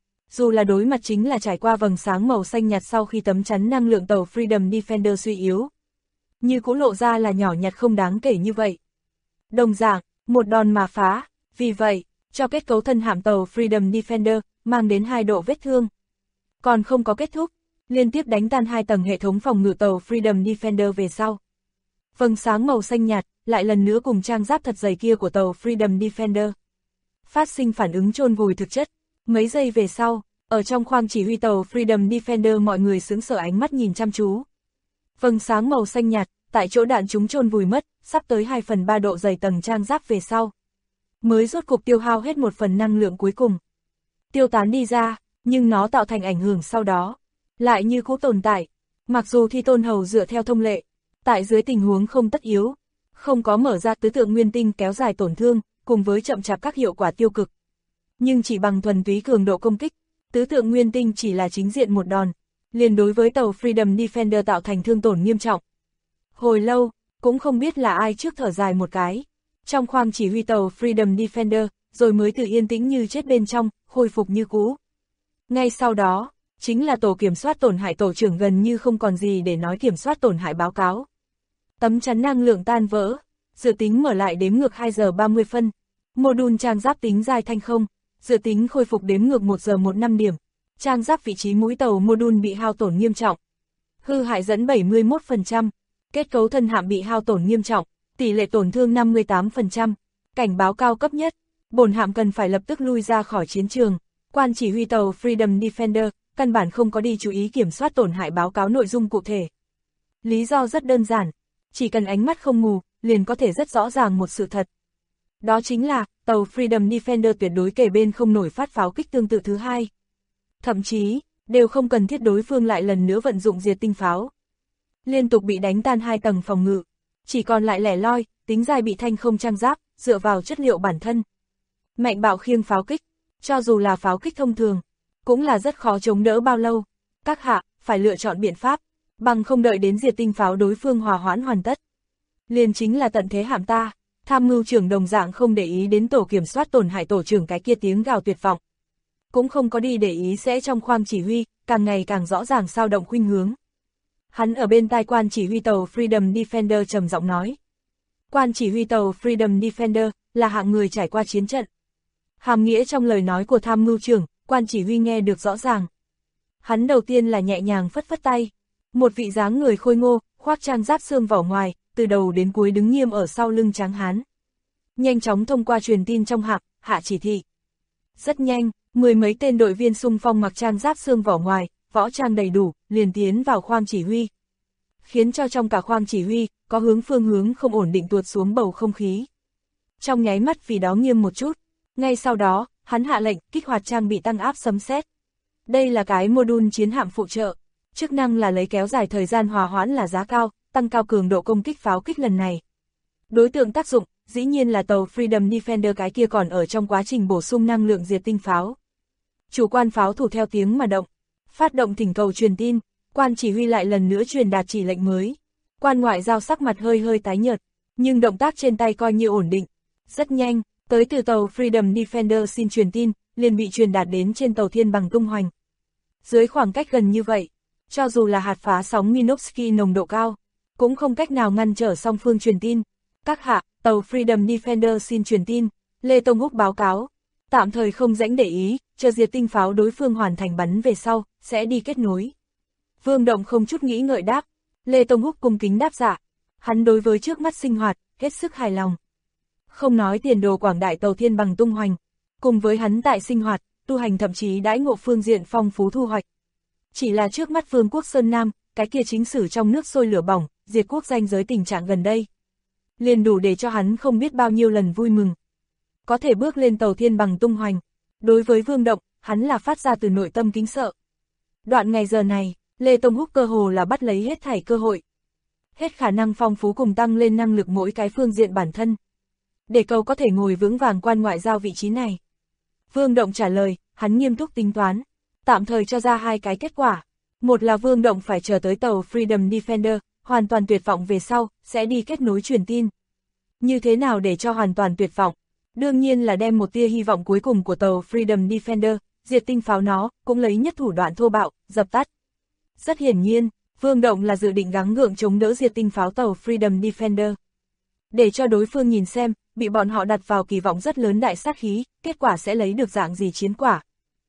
Dù là đối mặt chính là trải qua vầng sáng màu xanh nhạt sau khi tấm chắn năng lượng tàu Freedom Defender suy yếu, như cũng lộ ra là nhỏ nhặt không đáng kể như vậy. Đồng dạng, một đòn mà phá, vì vậy, cho kết cấu thân hạm tàu Freedom Defender, mang đến 2 độ vết thương. Còn không có kết thúc, liên tiếp đánh tan 2 tầng hệ thống phòng ngự tàu Freedom Defender về sau. Vầng sáng màu xanh nhạt, lại lần nữa cùng trang giáp thật dày kia của tàu Freedom Defender phát sinh phản ứng chôn vùi thực chất. Mấy giây về sau, ở trong khoang chỉ huy tàu Freedom Defender mọi người sững sờ ánh mắt nhìn chăm chú. Vầng sáng màu xanh nhạt, tại chỗ đạn chúng chôn vùi mất, sắp tới 2/3 độ dày tầng trang giáp về sau, mới rốt cục tiêu hao hết 1/4 năng lượng cuối cùng. Tiêu tán đi ra, nhưng nó tạo thành ảnh hưởng sau đó, lại như cũ tồn tại. Mặc dù Thi Tôn Hầu dựa theo thông lệ, tại dưới tình huống không tất yếu, không có mở ra tứ tượng nguyên tinh kéo dài tổn thương, cùng với chậm chạp các hiệu quả tiêu cực. Nhưng chỉ bằng thuần túy cường độ công kích, tứ tượng nguyên tinh chỉ là chính diện một đòn, liền đối với tàu Freedom Defender tạo thành thương tổn nghiêm trọng. Hồi lâu, cũng không biết là ai trước thở dài một cái. Trong khoang chỉ huy tàu Freedom Defender, rồi mới từ yên tĩnh như chết bên trong, khôi phục như cũ. Ngay sau đó, chính là tổ kiểm soát tổn hại tổ trưởng gần như không còn gì để nói kiểm soát tổn hại báo cáo. Tấm chắn năng lượng tan vỡ, dự tính mở lại đếm ngược 2 giờ 30 phân. Module trang giáp tính dai thanh không, dự tính khôi phục đếm ngược 1 giờ 15 điểm. Trang giáp vị trí mũi tàu module bị hao tổn nghiêm trọng. Hư hại dẫn 71%. Kết cấu thân hạm bị hao tổn nghiêm trọng, tỷ lệ tổn thương 58%. Cảnh báo cao cấp nhất, bổn hạm cần phải lập tức lui ra khỏi chiến trường. Quan chỉ huy tàu Freedom Defender, căn bản không có đi chú ý kiểm soát tổn hại báo cáo nội dung cụ thể. Lý do rất đơn giản, chỉ cần ánh mắt không mù, liền có thể rất rõ ràng một sự thật. Đó chính là, tàu Freedom Defender tuyệt đối kề bên không nổi phát pháo kích tương tự thứ hai. Thậm chí, đều không cần thiết đối phương lại lần nữa vận dụng diệt tinh pháo. Liên tục bị đánh tan 2 tầng phòng ngự, chỉ còn lại lẻ loi, tính dài bị thanh không trang giáp, dựa vào chất liệu bản thân. Mạnh bạo khiêng pháo kích, cho dù là pháo kích thông thường, cũng là rất khó chống đỡ bao lâu. Các hạ, phải lựa chọn biện pháp, bằng không đợi đến diệt tinh pháo đối phương hòa hoãn hoàn tất. Liền chính là tận thế hãm ta. Tham mưu trưởng đồng dạng không để ý đến tổ kiểm soát tổn hại tổ trưởng cái kia tiếng gào tuyệt vọng. Cũng không có đi để ý sẽ trong khoang chỉ huy, càng ngày càng rõ ràng sao động khuynh hướng. Hắn ở bên tai quan chỉ huy tàu Freedom Defender trầm giọng nói. Quan chỉ huy tàu Freedom Defender là hạng người trải qua chiến trận. Hàm nghĩa trong lời nói của tham mưu trưởng, quan chỉ huy nghe được rõ ràng. Hắn đầu tiên là nhẹ nhàng phất phất tay. Một vị dáng người khôi ngô, khoác trang giáp xương vỏ ngoài, từ đầu đến cuối đứng nghiêm ở sau lưng tráng hán. Nhanh chóng thông qua truyền tin trong hạm, hạ chỉ thị. Rất nhanh, 10 mấy tên đội viên xung phong mặc trang giáp xương vỏ ngoài, võ trang đầy đủ, liền tiến vào khoang chỉ huy. Khiến cho trong cả khoang chỉ huy, có phương hướng không ổn định tuột xuống bầu không khí. Trong nháy mắt vì đó nghiêm một chút, ngay sau đó, hắn hạ lệnh kích hoạt trang bị tăng áp sấm sét. Đây là cái module chiến hạm phụ trợ, chức năng là lấy kéo dài thời gian hòa hoãn là giá cao, tăng cao cường độ công kích pháo kích lần này. Đối tượng tác dụng, dĩ nhiên là tàu Freedom Defender cái kia còn ở trong quá trình bổ sung năng lượng diệt tinh pháo. Chủ quan pháo thủ theo tiếng mà động, phát động thỉnh cầu truyền tin, quan chỉ huy lại lần nữa truyền đạt chỉ lệnh mới. Quan ngoại giao sắc mặt hơi hơi tái nhợt, nhưng động tác trên tay coi như ổn định. Rất nhanh, tới từ tàu Freedom Defender xin truyền tin, liền bị truyền đạt đến trên tàu Thiên Bằng tung hoành. Dưới khoảng cách gần như vậy, cho dù là hạt phá sóng Minovsky nồng độ cao, cũng không cách nào ngăn trở song phương truyền tin. Các hạ, tàu Freedom Defender xin truyền tin, Lê Tông Húc báo cáo, tạm thời không rảnh để ý, chờ diệt tinh pháo đối phương hoàn thành bắn về sau, sẽ đi kết nối. Vương Động không chút nghĩ ngợi đáp, Lê Tông Húc cung kính đáp dạ, hắn đối với trước mắt sinh hoạt, hết sức hài lòng. Không nói tiền đồ quảng đại tàu Thiên Bằng tung hoành, cùng với hắn tại sinh hoạt, tu hành thậm chí đãi ngộ phương diện phong phú thu hoạch. Chỉ là trước mắt Vương quốc Sơn Nam, cái kia chính sử trong nước sôi lửa bỏng, diệt quốc danh giới tình trạng gần đây. Liền đủ để cho hắn không biết bao nhiêu lần vui mừng. Có thể bước lên tàu Thiên Bằng tung hoành. Đối với Vương Động, hắn là phát ra từ nội tâm kính sợ. Đoạn ngày giờ này, Lê Tông Húc cơ hồ là bắt lấy hết thảy cơ hội. Hết khả năng phong phú cùng tăng lên năng lực mỗi cái phương diện bản thân. Để cầu có thể ngồi vững vàng quan ngoại giao vị trí này. Vương Động trả lời, hắn nghiêm túc tính toán. Tạm thời cho ra 2 cái kết quả. Một là Vương Động phải chờ tới tàu Freedom Defender, hoàn toàn tuyệt vọng về sau, sẽ đi kết nối truyền tin. Như thế nào để cho hoàn toàn tuyệt vọng? Đương nhiên là đem một tia hy vọng cuối cùng của tàu Freedom Defender, diệt tinh pháo nó, cũng lấy nhất thủ đoạn thô bạo, dập tắt. Rất hiển nhiên, Vương Động là dự định gắng gượng chống đỡ diệt tinh pháo tàu Freedom Defender. Để cho đối phương nhìn xem, bị bọn họ đặt vào kỳ vọng rất lớn đại sát khí, kết quả sẽ lấy được dạng gì chiến quả.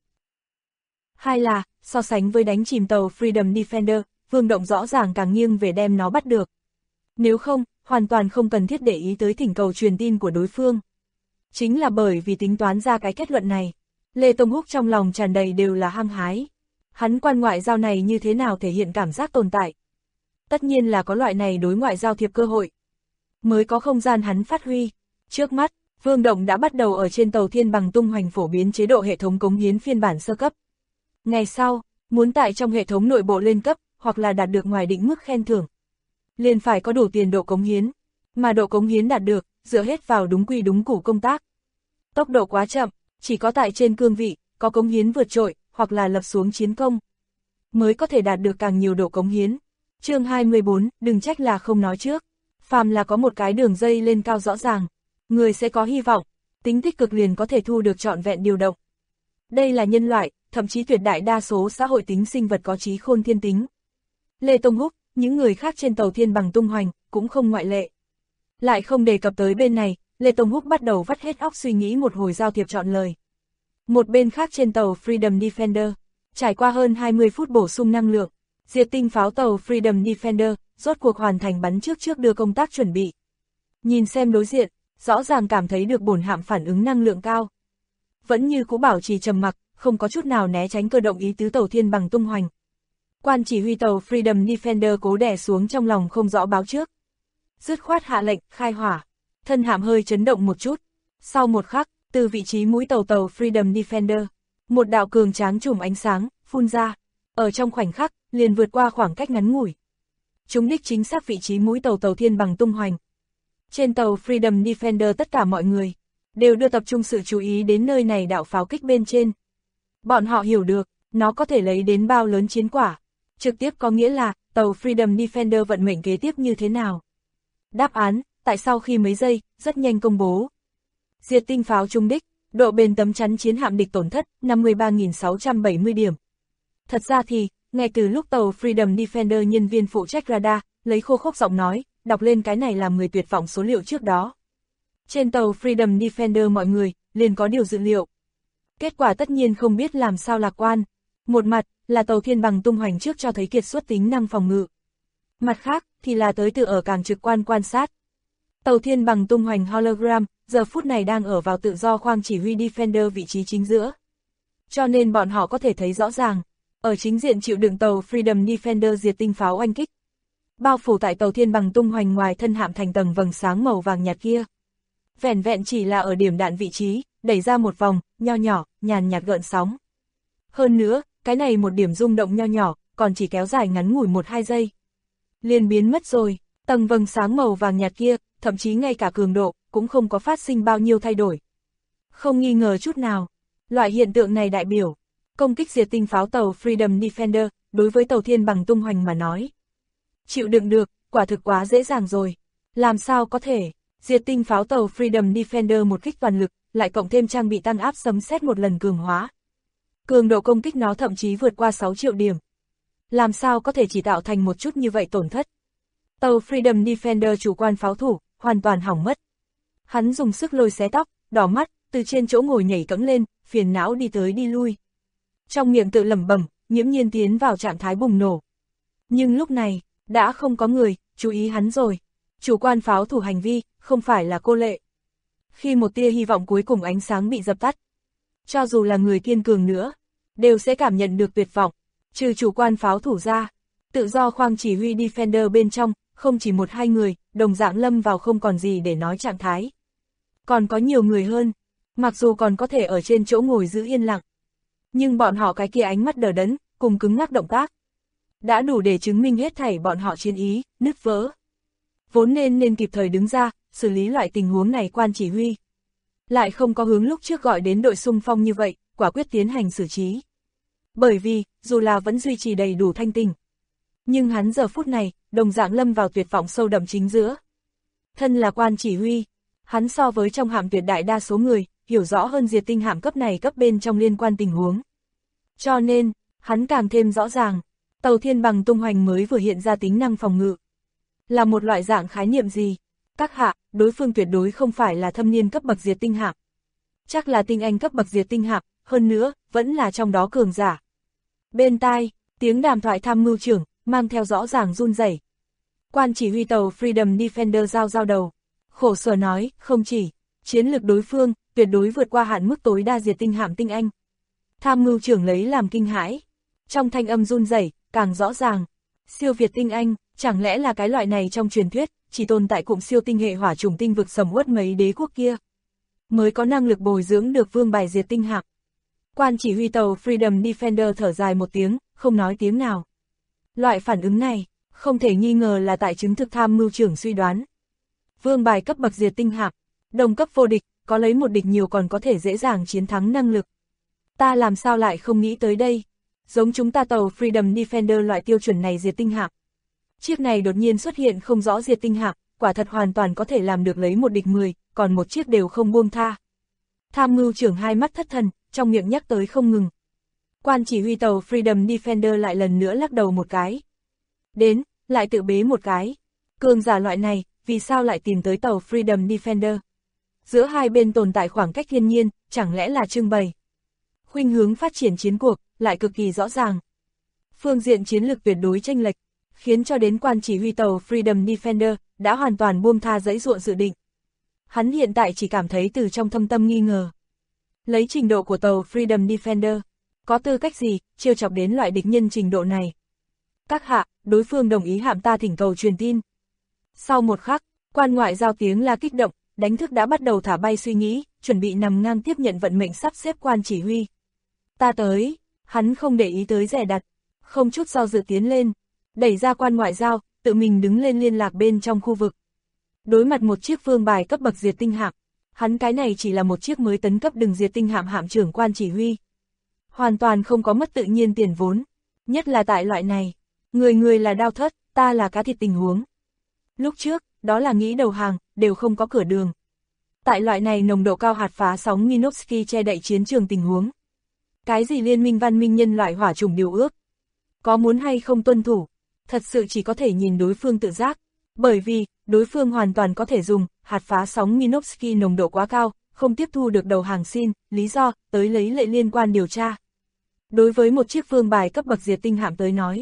Hai là, so sánh với đánh chìm tàu Freedom Defender, Vương Động rõ ràng càng nghiêng về đem nó bắt được. Nếu không, hoàn toàn không cần thiết để ý tới thỉnh cầu truyền tin của đối phương. Chính là bởi vì tính toán ra cái kết luận này, Lê Tông Húc trong lòng tràn đầy đều là hăng hái. Hắn quan ngoại giao này như thế nào thể hiện cảm giác tồn tại. Tất nhiên là có loại này đối ngoại giao thiệp cơ hội, mới có không gian hắn phát huy. Trước mắt, Vương Động đã bắt đầu ở trên tàu Thiên Bằng tung hoành phổ biến chế độ hệ thống cống hiến phiên bản sơ cấp. Ngày sau, muốn tại trong hệ thống nội bộ lên cấp, hoặc là đạt được ngoài định mức khen thưởng, liền phải có đủ tiền độ cống hiến, mà độ cống hiến đạt được, dựa hết vào đúng quy đúng củ công tác. Tốc độ quá chậm, chỉ có tại trên cương vị, có cống hiến vượt trội, hoặc là lập xuống chiến công, mới có thể đạt được càng nhiều độ cống hiến. Chương 24, đừng trách là không nói trước. Phàm là có một cái đường dây lên cao rõ ràng, người sẽ có hy vọng, tính tích cực liền có thể thu được trọn vẹn điều động. Đây là nhân loại, thậm chí tuyệt đại đa số xã hội tính sinh vật có trí khôn thiên tính. Lê Tông Húc, những người khác trên tàu Thiên Bằng tung hoành, cũng không ngoại lệ. Lại không đề cập tới bên này, Lê Tông Húc bắt đầu vắt hết óc suy nghĩ một hồi giao thiệp chọn lời. Một bên khác trên tàu Freedom Defender, trải qua hơn 20 phút bổ sung năng lượng, diệt tinh pháo tàu Freedom Defender, rốt cuộc hoàn thành bắn trước đưa công tác chuẩn bị. Nhìn xem đối diện, rõ ràng cảm thấy được bổn hạm phản ứng năng lượng cao. Vẫn như cũ bảo trì trầm mặc, không có chút nào né tránh cơ động ý tứ tàu thiên bằng tung hoành. Quan chỉ huy tàu Freedom Defender cố đè xuống trong lòng không rõ báo trước. Dứt khoát hạ lệnh, khai hỏa. Thân hạm hơi chấn động một chút. Sau một khắc, từ vị trí mũi tàu Freedom Defender, một đạo cường tráng chùm ánh sáng, phun ra. Ở trong khoảnh khắc, liền vượt qua khoảng cách ngắn ngủi. Chúng đích chính xác vị trí mũi tàu thiên bằng tung hoành. Trên tàu Freedom Defender tất cả mọi người đều đưa tập trung sự chú ý đến nơi này đạo pháo kích bên trên. Bọn họ hiểu được, nó có thể lấy đến bao lớn chiến quả. Trực tiếp có nghĩa là, tàu Freedom Defender vận mệnh kế tiếp như thế nào. Đáp án, tại sau khi mấy giây, rất nhanh công bố. Diệt tinh pháo trúng đích, độ bền tấm chắn chiến hạm địch tổn thất, 53.670 điểm. Thật ra thì, ngay từ lúc tàu Freedom Defender nhân viên phụ trách radar, lấy khô khốc giọng nói, đọc lên cái này làm người tuyệt vọng số liệu trước đó. Trên tàu Freedom Defender mọi người, liền có điều dự liệu. Kết quả tất nhiên không biết làm sao lạc quan. Một mặt, là tàu thiên bằng tung hoành trước cho thấy kiệt xuất tính năng phòng ngự. Mặt khác, thì là tới từ ở càng trực quan quan sát. Tàu thiên bằng tung hoành hologram, giờ phút này đang ở vào tự do khoang chỉ huy Defender vị trí chính giữa. Cho nên bọn họ có thể thấy rõ ràng, ở chính diện chịu đựng tàu Freedom Defender diệt tinh pháo oanh kích. Bao phủ tại tàu thiên bằng tung hoành ngoài thân hạm thành tầng vầng sáng màu vàng nhạt kia. Vẻn vẹn chỉ là ở điểm đạn vị trí, đẩy ra một vòng, nho nhỏ, nhàn nhạt gợn sóng. Hơn nữa, cái này một điểm rung động nho nhỏ, còn chỉ kéo dài ngắn ngủi 1-2 giây. Liền biến mất rồi, tầng vầng sáng màu vàng nhạt kia, thậm chí ngay cả cường độ, cũng không có phát sinh bao nhiêu thay đổi. Không nghi ngờ chút nào, loại hiện tượng này đại biểu, công kích diệt tinh pháo tàu Freedom Defender, đối với tàu thiên bằng tung hoành mà nói. Chịu đựng được, quả thực quá dễ dàng rồi. Làm sao có thể, diệt tinh pháo tàu Freedom Defender một kích toàn lực, lại cộng thêm trang bị tăng áp sấm sét một lần cường hóa. Cường độ công kích nó thậm chí vượt qua 6 triệu điểm. Làm sao có thể chỉ tạo thành một chút như vậy tổn thất. Tàu Freedom Defender chủ quan pháo thủ, hoàn toàn hỏng mất. Hắn dùng sức lôi xé tóc, đỏ mắt, từ trên chỗ ngồi nhảy cẫng lên, phiền não đi tới đi lui. Trong miệng tự lẩm bẩm, nghiễm nhiên tiến vào trạng thái bùng nổ. Nhưng lúc này, đã không có người chú ý hắn rồi. Chủ quan pháo thủ hành vi, không phải là cô lệ. Khi một tia hy vọng cuối cùng ánh sáng bị dập tắt, cho dù là người kiên cường nữa, đều sẽ cảm nhận được tuyệt vọng. Trừ chủ quan pháo thủ ra, tự do khoang chỉ huy Defender bên trong, không chỉ 1-2 người, đồng dạng lâm vào không còn gì để nói trạng thái. Còn có nhiều người hơn, mặc dù còn có thể ở trên chỗ ngồi giữ yên lặng. Nhưng bọn họ cái kia ánh mắt đờ đẫn, cùng cứng ngắc động tác, đã đủ để chứng minh hết thảy bọn họ chiến ý, nứt vỡ. Vốn nên kịp thời đứng ra, xử lý loại tình huống này quan chỉ huy. Lại không có hướng lúc trước gọi đến đội xung phong như vậy, quả quyết tiến hành xử trí. Bởi vì, dù là vẫn duy trì đầy đủ thanh tình, nhưng hắn giờ phút này, đồng dạng lâm vào tuyệt vọng sâu đậm chính giữa. Thân là quan chỉ huy, hắn so với trong hạm tuyệt đại đa số người, hiểu rõ hơn diệt tinh hạm cấp này cấp bên trong liên quan tình huống. Cho nên, hắn càng thêm rõ ràng, tàu thiên bằng tung hoành mới vừa hiện ra tính năng phòng ngự. Là một loại dạng khái niệm gì? Các hạ, đối phương tuyệt đối không phải là thâm niên cấp bậc diệt tinh hạm. Chắc là tinh anh cấp bậc diệt tinh hạm, hơn nữa, vẫn là trong đó cường giả. Bên tai, tiếng đàm thoại tham mưu trưởng, mang theo rõ ràng run rẩy. Quan chỉ huy tàu Freedom Defender giao đầu. Khổ sở nói, không chỉ, chiến lực đối phương, tuyệt đối vượt qua hạn mức tối đa diệt tinh hạm tinh anh. Tham mưu trưởng lấy làm kinh hãi. Trong thanh âm run rẩy, càng rõ ràng. Siêu việt tinh anh, chẳng lẽ là cái loại này trong truyền thuyết, chỉ tồn tại cụm siêu tinh hệ hỏa chủng tinh vực sầm uất mấy đế quốc kia, mới có năng lực bồi dưỡng được vương bài diệt tinh hạm. Quan chỉ huy tàu Freedom Defender thở dài một tiếng, không nói tiếng nào. Loại phản ứng này, không thể nghi ngờ là tại chứng thực tham mưu trưởng suy đoán. Vương bài cấp bậc diệt tinh hạm, đồng cấp vô địch, có lấy một địch nhiều còn có thể dễ dàng chiến thắng năng lực. Ta làm sao lại không nghĩ tới đây? Giống chúng ta tàu Freedom Defender loại tiêu chuẩn này diệt tinh hạm. Chiếc này đột nhiên xuất hiện không rõ diệt tinh hạm, quả thật hoàn toàn có thể làm được lấy một địch 10, còn một chiếc đều không buông tha. Tham mưu trưởng hai mắt thất thần, trong miệng nhắc tới không ngừng. Quan chỉ huy tàu Freedom Defender lại lần nữa lắc đầu một cái. Đến, lại tự bế một cái. Cường giả loại này, vì sao lại tìm tới tàu Freedom Defender? Giữa hai bên tồn tại khoảng cách thiên nhiên, chẳng lẽ là trưng bày? Khuynh hướng phát triển chiến cuộc, lại cực kỳ rõ ràng. Phương diện chiến lược tuyệt đối chênh lệch, khiến cho đến quan chỉ huy tàu Freedom Defender, đã hoàn toàn buông tha dãy dụa dự định. Hắn hiện tại chỉ cảm thấy từ trong thâm tâm nghi ngờ. Lấy trình độ của tàu Freedom Defender, Có tư cách gì, trêu chọc đến loại địch nhân trình độ này? Các hạ, đối phương đồng ý hạm ta thỉnh cầu truyền tin. Sau một khắc, quan ngoại giao tiếng la kích động, đánh thức đã bắt đầu thả bay suy nghĩ, chuẩn bị nằm ngang tiếp nhận vận mệnh sắp xếp quan chỉ huy. Ta tới, hắn không để ý tới dè đặt, không chút do dự tiến lên, đẩy ra quan ngoại giao, tự mình đứng lên liên lạc bên trong khu vực. Đối mặt một chiếc vương bài cấp bậc diệt tinh hạm, hắn cái này chỉ là một chiếc mới tấn cấp đừng diệt tinh hạm hạm trưởng quan chỉ huy. Hoàn toàn không có mất tự nhiên tiền vốn, nhất là tại loại này, người là đao thất, ta là cá thịt tình huống. Lúc trước, đó là nghĩ đầu hàng, đều không có cửa đường. Tại loại này nồng độ cao hạt phá sóng Minovsky che đậy chiến trường tình huống. Cái gì liên minh văn minh nhân loại hỏa chủng điều ước? Có muốn hay không tuân thủ? Thật sự chỉ có thể nhìn đối phương tự giác. Bởi vì, đối phương hoàn toàn có thể dùng hạt phá sóng Minovsky nồng độ quá cao, không tiếp thu được đầu hàng xin, lý do, tới lấy lệ liên quan điều tra. Đối với một chiếc vương bài cấp bậc diệt tinh hạm tới nói.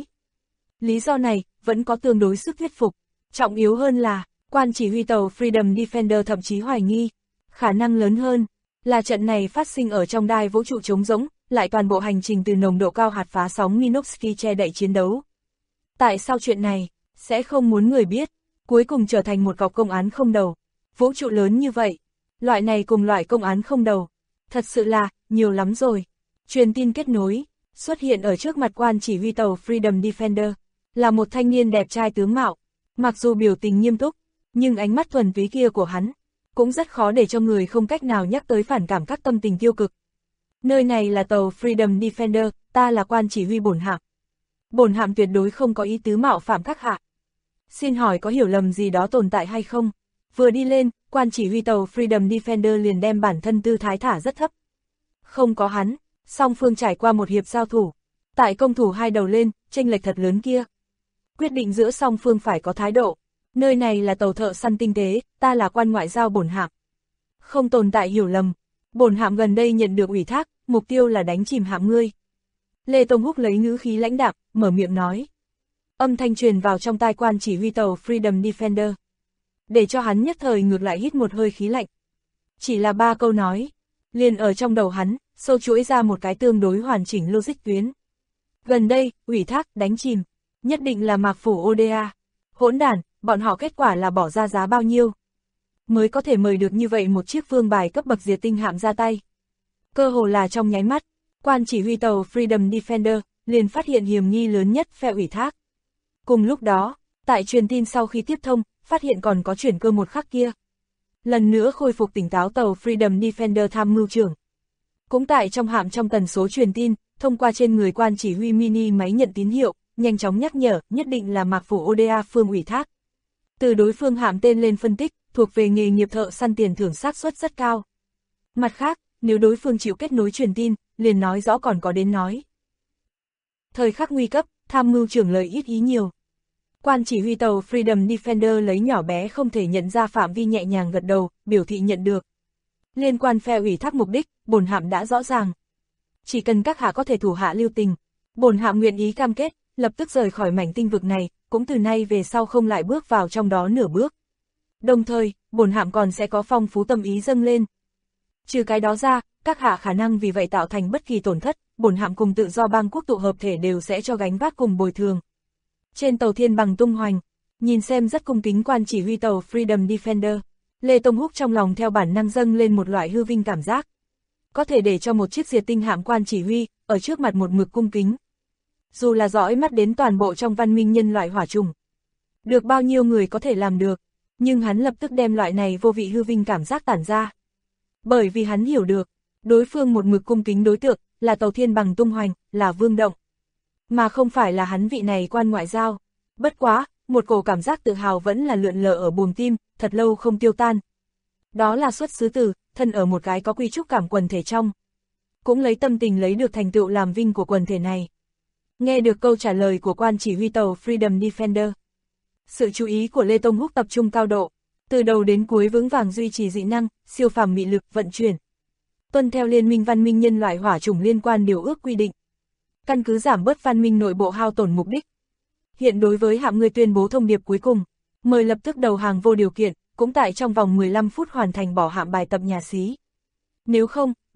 Lý do này, vẫn có tương đối sức thuyết phục. Trọng yếu hơn là, quan chỉ huy tàu Freedom Defender thậm chí hoài nghi. Khả năng lớn hơn, là trận này phát sinh ở trong đai vũ trụ trống rỗng, lại toàn bộ hành trình từ nồng độ cao hạt phá sóng Minovsky che đậy chiến đấu. Tại sao chuyện này, sẽ không muốn người biết, cuối cùng trở thành một cọc công án không đầu. Vũ trụ lớn như vậy, loại này cùng loại công án không đầu, thật sự là, nhiều lắm rồi. Truyền tin kết nối, xuất hiện ở trước mặt quan chỉ huy tàu Freedom Defender, là một thanh niên đẹp trai tướng mạo, mặc dù biểu tình nghiêm túc, nhưng ánh mắt thuần túy kia của hắn, cũng rất khó để cho người không cách nào nhắc tới phản cảm các tâm tình tiêu cực. Nơi này là tàu Freedom Defender, ta là quan chỉ huy bổn hạm. Bổn hạm tuyệt đối không có ý tứ mạo phạm các hạ. Xin hỏi có hiểu lầm gì đó tồn tại hay không? Vừa đi lên, quan chỉ huy tàu Freedom Defender liền đem bản thân tư thái thả rất thấp. Không có hắn, song phương trải qua một hiệp giao thủ. Tại công thủ hai đầu lên, chênh lệch thật lớn kia. Quyết định giữa song phương phải có thái độ. Nơi này là tàu thợ săn tinh tế, ta là quan ngoại giao bổn hạm. Không tồn tại hiểu lầm. Bổn hạm gần đây nhận được ủy thác, mục tiêu là đánh chìm hạm ngươi. Lê Tông Húc lấy ngữ khí lãnh đạm, mở miệng nói. Âm thanh truyền vào trong tai quan chỉ huy tàu Freedom Defender. Để cho hắn nhất thời ngược lại hít một hơi khí lạnh. Chỉ là 3 câu nói, liền ở trong đầu hắn, sâu chuỗi ra một cái tương đối hoàn chỉnh logic tuyến. Gần đây, ủy thác, đánh chìm, nhất định là Mạc Phủ ODA. Hỗn đản, bọn họ kết quả là bỏ ra giá bao nhiêu? Mới có thể mời được như vậy một chiếc vương bài cấp bậc diệt tinh hạm ra tay. Cơ hồ là trong nháy mắt, quan chỉ huy tàu Freedom Defender liền phát hiện hiểm nghi lớn nhất phe ủy thác. Cùng lúc đó, tại truyền tin sau khi tiếp thông, phát hiện còn có chuyển cơ một khắc kia. Lần nữa khôi phục tỉnh táo tàu Freedom Defender tham mưu trưởng. Cũng tại trong hạm trong tần số truyền tin, thông qua trên người quan chỉ huy mini máy nhận tín hiệu, nhanh chóng nhắc nhở, nhất định là Mạc Phủ ODA phương ủy thác. Từ đối phương hạm tên lên phân tích, thuộc về nghề nghiệp thợ săn tiền thưởng xác suất rất cao. Mặt khác, nếu đối phương chịu kết nối truyền tin, liền nói rõ còn có đến nói. Thời khắc nguy cấp, tham mưu trưởng lời ít ý nhiều. Quan chỉ huy tàu Freedom Defender lấy nhỏ bé không thể nhận ra phạm vi nhẹ nhàng gật đầu, biểu thị nhận được. Liên quan phe ủy thác mục đích, bổn hạm đã rõ ràng. Chỉ cần các hạ có thể thủ hạ lưu tình, bổn hạm nguyện ý cam kết, lập tức rời khỏi mảnh tinh vực này, cũng từ nay về sau không lại bước vào trong đó nửa bước. Đồng thời, bổn hạm còn sẽ có phong phú tâm ý dâng lên. Trừ cái đó ra, các hạ khả năng vì vậy tạo thành bất kỳ tổn thất, bổn hạm cùng tự do bang quốc tụ hợp thể đều sẽ cho gánh vác cùng bồi thường. Trên tàu thiên bằng tung hoành, nhìn xem rất cung kính quan chỉ huy tàu Freedom Defender, Lê Tông Húc trong lòng theo bản năng dâng lên một loại hư vinh cảm giác. Có thể để cho một chiếc diệt tinh hạm quan chỉ huy, ở trước mặt một mực cung kính. Dù là dõi mắt đến toàn bộ trong văn minh nhân loại hỏa trùng. Được bao nhiêu người có thể làm được, nhưng hắn lập tức đem loại này vô vị hư vinh cảm giác tản ra. Bởi vì hắn hiểu được, đối phương một mực cung kính đối tượng, là tàu thiên bằng tung hoành, là Vương Động. Mà không phải là hắn vị này quan ngoại giao. Bất quá, một cổ cảm giác tự hào vẫn là lượn lờ ở buồng tim, thật lâu không tiêu tan. Đó là xuất xứ từ, thân ở một cái có quy trúc cảm quần thể trong. Cũng lấy tâm tình lấy được thành tựu làm vinh của quần thể này. Nghe được câu trả lời của quan chỉ huy tàu Freedom Defender. Sự chú ý của Lê Tông Húc tập trung cao độ, từ đầu đến cuối vững vàng duy trì dị năng, siêu phàm mị lực vận chuyển. Tuân theo Liên minh văn minh nhân loại hỏa chủng liên quan điều ước quy định. Căn cứ giảm bớt văn minh nội bộ hao tổn mục đích. Hiện đối với hạm ngươi tuyên bố thông điệp cuối cùng, mời lập tức đầu hàng vô điều kiện, cũng tại trong vòng 15 phút hoàn thành bỏ hạm bài tập nhà xí. Nếu không,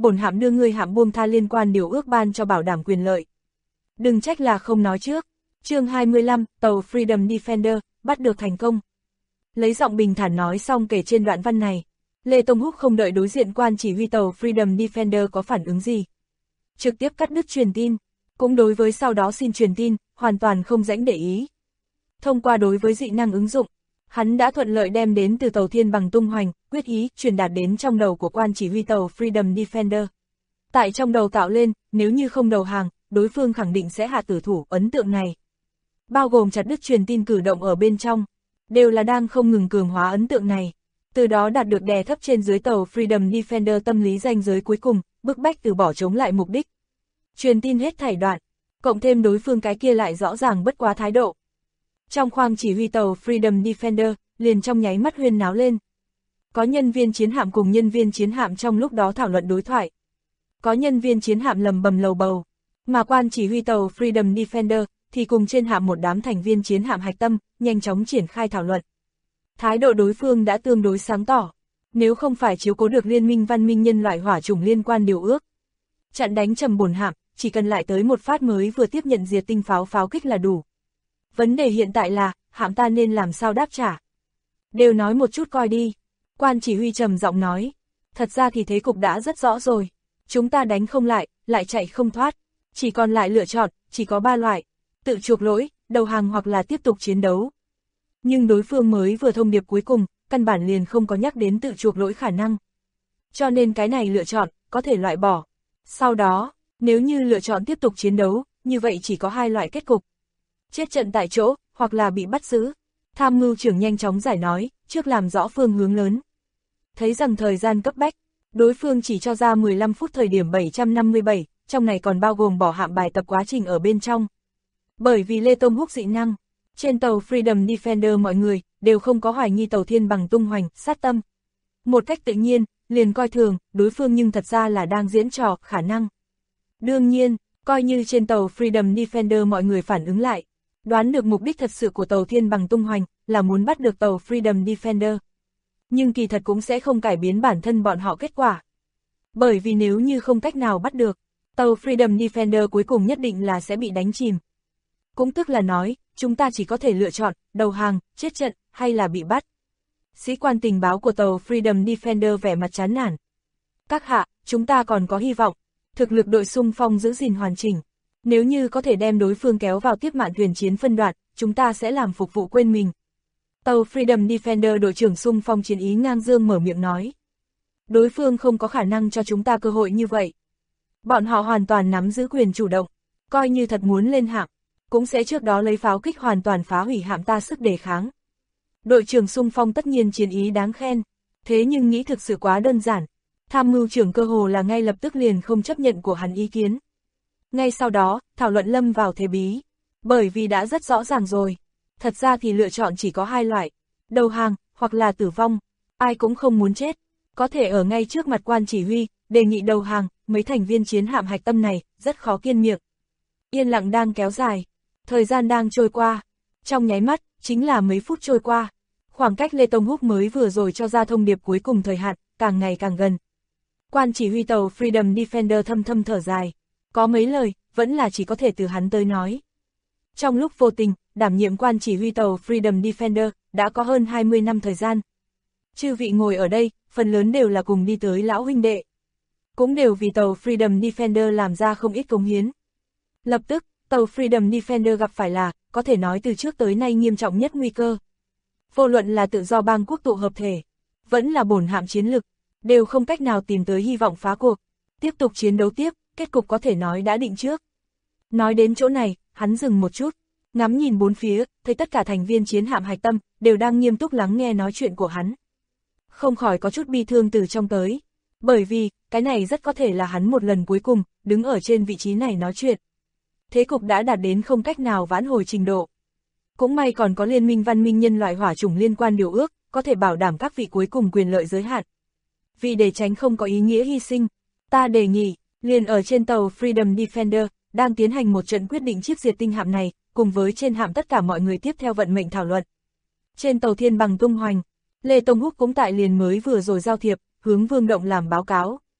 bổn hạm đưa ngươi hạm buông tha liên quan điều ước ban cho bảo đảm quyền lợi. Đừng trách là không nói trước. Chương 25, tàu Freedom Defender, bắt được thành công. Lấy giọng bình thản nói xong kể trên đoạn văn này. Lê Tông Húc không đợi đối diện quan chỉ huy tàu Freedom Defender có phản ứng gì. Trực tiếp cắt đứt truyền tin. Cũng đối với sau đó xin truyền tin, hoàn toàn không rãnh để ý. Thông qua đối với dị năng ứng dụng, hắn đã thuận lợi đem đến từ tàu Thiên Bằng tung hoành, quyết ý, truyền đạt đến trong đầu của quan chỉ huy tàu Freedom Defender. Tại trong đầu tạo lên, nếu như không đầu hàng, đối phương khẳng định sẽ hạ tử thủ. Ấn tượng này, bao gồm chặt đứt truyền tin cử động ở bên trong, đều là đang không ngừng cường hóa ấn tượng này. Từ đó đạt được đè thấp trên dưới tàu Freedom Defender tâm lý ranh giới cuối cùng, bức bách từ bỏ chống lại mục đích. Truyền tin hết thảy đoạn, cộng thêm đối phương cái kia lại rõ ràng bất quá thái độ. Trong khoang chỉ huy tàu Freedom Defender, liền trong nháy mắt huyên náo lên. Có nhân viên chiến hạm cùng nhân viên chiến hạm trong lúc đó thảo luận đối thoại. Có nhân viên chiến hạm lầm bầm lầu bầu, mà quan chỉ huy tàu Freedom Defender thì cùng trên hạm một đám thành viên chiến hạm hạch tâm, nhanh chóng triển khai thảo luận. Thái độ đối phương đã tương đối sáng tỏ, nếu không phải chiếu cố được liên minh văn minh nhân loại hỏa chủng liên quan điều ước, chặn đánh trầm bổn hạm, chỉ cần lại tới một phát mới vừa tiếp nhận diệt tinh pháo kích là đủ. Vấn đề hiện tại là, hạm ta nên làm sao đáp trả? Đều nói một chút coi đi. Quan chỉ huy trầm giọng nói. Thật ra thì thế cục đã rất rõ rồi. Chúng ta đánh không lại, lại chạy không thoát. Chỉ còn lại lựa chọn, chỉ có 3 loại. Tự chuộc lỗi, đầu hàng hoặc là tiếp tục chiến đấu. Nhưng đối phương mới vừa thông điệp cuối cùng, căn bản liền không có nhắc đến tự chuộc lỗi khả năng. Cho nên cái này lựa chọn, có thể loại bỏ. Sau đó, nếu như lựa chọn tiếp tục chiến đấu, như vậy chỉ có 2 loại kết cục. Chết trận tại chỗ, hoặc là bị bắt giữ. Tham mưu trưởng nhanh chóng giải nói, trước làm rõ phương hướng lớn. Thấy rằng thời gian cấp bách, đối phương chỉ cho ra 15 phút thời điểm 757, trong này còn bao gồm bỏ hạm bài tập quá trình ở bên trong. Bởi vì Lê Tông Húc dị năng, trên tàu Freedom Defender mọi người đều không có hoài nghi tàu Thiên Bằng tung hoành, sát tâm. Một cách tự nhiên, liền coi thường, đối phương nhưng thật ra là đang diễn trò, khả năng. Đương nhiên, coi như trên tàu Freedom Defender mọi người phản ứng lại, đoán được mục đích thật sự của tàu Thiên Bằng tung hoành là muốn bắt được tàu Freedom Defender. Nhưng kỳ thật cũng sẽ không cải biến bản thân bọn họ kết quả. Bởi vì nếu như không cách nào bắt được, tàu Freedom Defender cuối cùng nhất định là sẽ bị đánh chìm. Cũng tức là nói, chúng ta chỉ có thể lựa chọn, đầu hàng, chết trận, hay là bị bắt. Sĩ quan tình báo của tàu Freedom Defender vẻ mặt chán nản. Các hạ, chúng ta còn có hy vọng. Thực lực đội xung phong giữ gìn hoàn chỉnh. Nếu như có thể đem đối phương kéo vào tiếp mạn thuyền chiến phân đoạn, chúng ta sẽ làm phục vụ quên mình. Tàu Freedom Defender đội trưởng xung phong chiến ý ngang dương mở miệng nói. Đối phương không có khả năng cho chúng ta cơ hội như vậy. Bọn họ hoàn toàn nắm giữ quyền chủ động, coi như thật muốn lên hạm, cũng sẽ trước đó lấy pháo kích hoàn toàn phá hủy hạm ta sức đề kháng. Đội trưởng xung phong tất nhiên chiến ý đáng khen, thế nhưng nghĩ thực sự quá đơn giản. Tham mưu trưởng cơ hồ là ngay lập tức liền không chấp nhận của hắn ý kiến. Ngay sau đó, thảo luận lâm vào thế bí. Bởi vì đã rất rõ ràng rồi. Thật ra thì lựa chọn chỉ có 2 loại. Đầu hàng, hoặc là tử vong. Ai cũng không muốn chết. Có thể ở ngay trước mặt quan chỉ huy, đề nghị đầu hàng, mấy thành viên chiến hạm hạch tâm này, rất khó kiên miệng. Yên lặng đang kéo dài. Thời gian đang trôi qua. Trong nháy mắt, chính là mấy phút trôi qua. Khoảng cách Lê Tông Húc mới vừa rồi cho ra thông điệp cuối cùng thời hạn, càng ngày càng gần. Quan chỉ huy tàu Freedom Defender thâm thâm thở dài. Có mấy lời, vẫn là chỉ có thể từ hắn tới nói. Trong lúc vô tình, đảm nhiệm quan chỉ huy tàu Freedom Defender, đã có hơn 20 năm thời gian. Chư vị ngồi ở đây, phần lớn đều là cùng đi tới lão huynh đệ. Cũng đều vì tàu Freedom Defender làm ra không ít cống hiến. Lập tức, tàu Freedom Defender gặp phải là, có thể nói từ trước tới nay nghiêm trọng nhất nguy cơ. Vô luận là tự do bang quốc tụ hợp thể, vẫn là bổn hạm chiến lực, đều không cách nào tìm tới hy vọng phá cuộc. Tiếp tục chiến đấu tiếp, kết cục có thể nói đã định trước. Nói đến chỗ này, hắn dừng một chút, ngắm nhìn bốn phía, thấy tất cả thành viên chiến hạm hạch tâm, đều đang nghiêm túc lắng nghe nói chuyện của hắn. Không khỏi có chút bi thương từ trong tới. Bởi vì, cái này rất có thể là hắn một lần cuối cùng, đứng ở trên vị trí này nói chuyện. Thế cục đã đạt đến không cách nào vãn hồi trình độ. Cũng may còn có liên minh văn minh nhân loại hỏa chủng liên quan điều ước, có thể bảo đảm các vị cuối cùng quyền lợi giới hạn. Vì để tránh không có ý nghĩa hy sinh, ta đề nghị, liền ở trên tàu Freedom Defender, đang tiến hành một trận quyết định chiếc diệt tinh hạm này, cùng với trên hạm tất cả mọi người tiếp theo vận mệnh thảo luận. Trên tàu Thiên Bằng tung hoành, Lê Tông Húc cũng tại liền mới vừa rồi giao thiệp, hướng Vương Động làm báo cáo.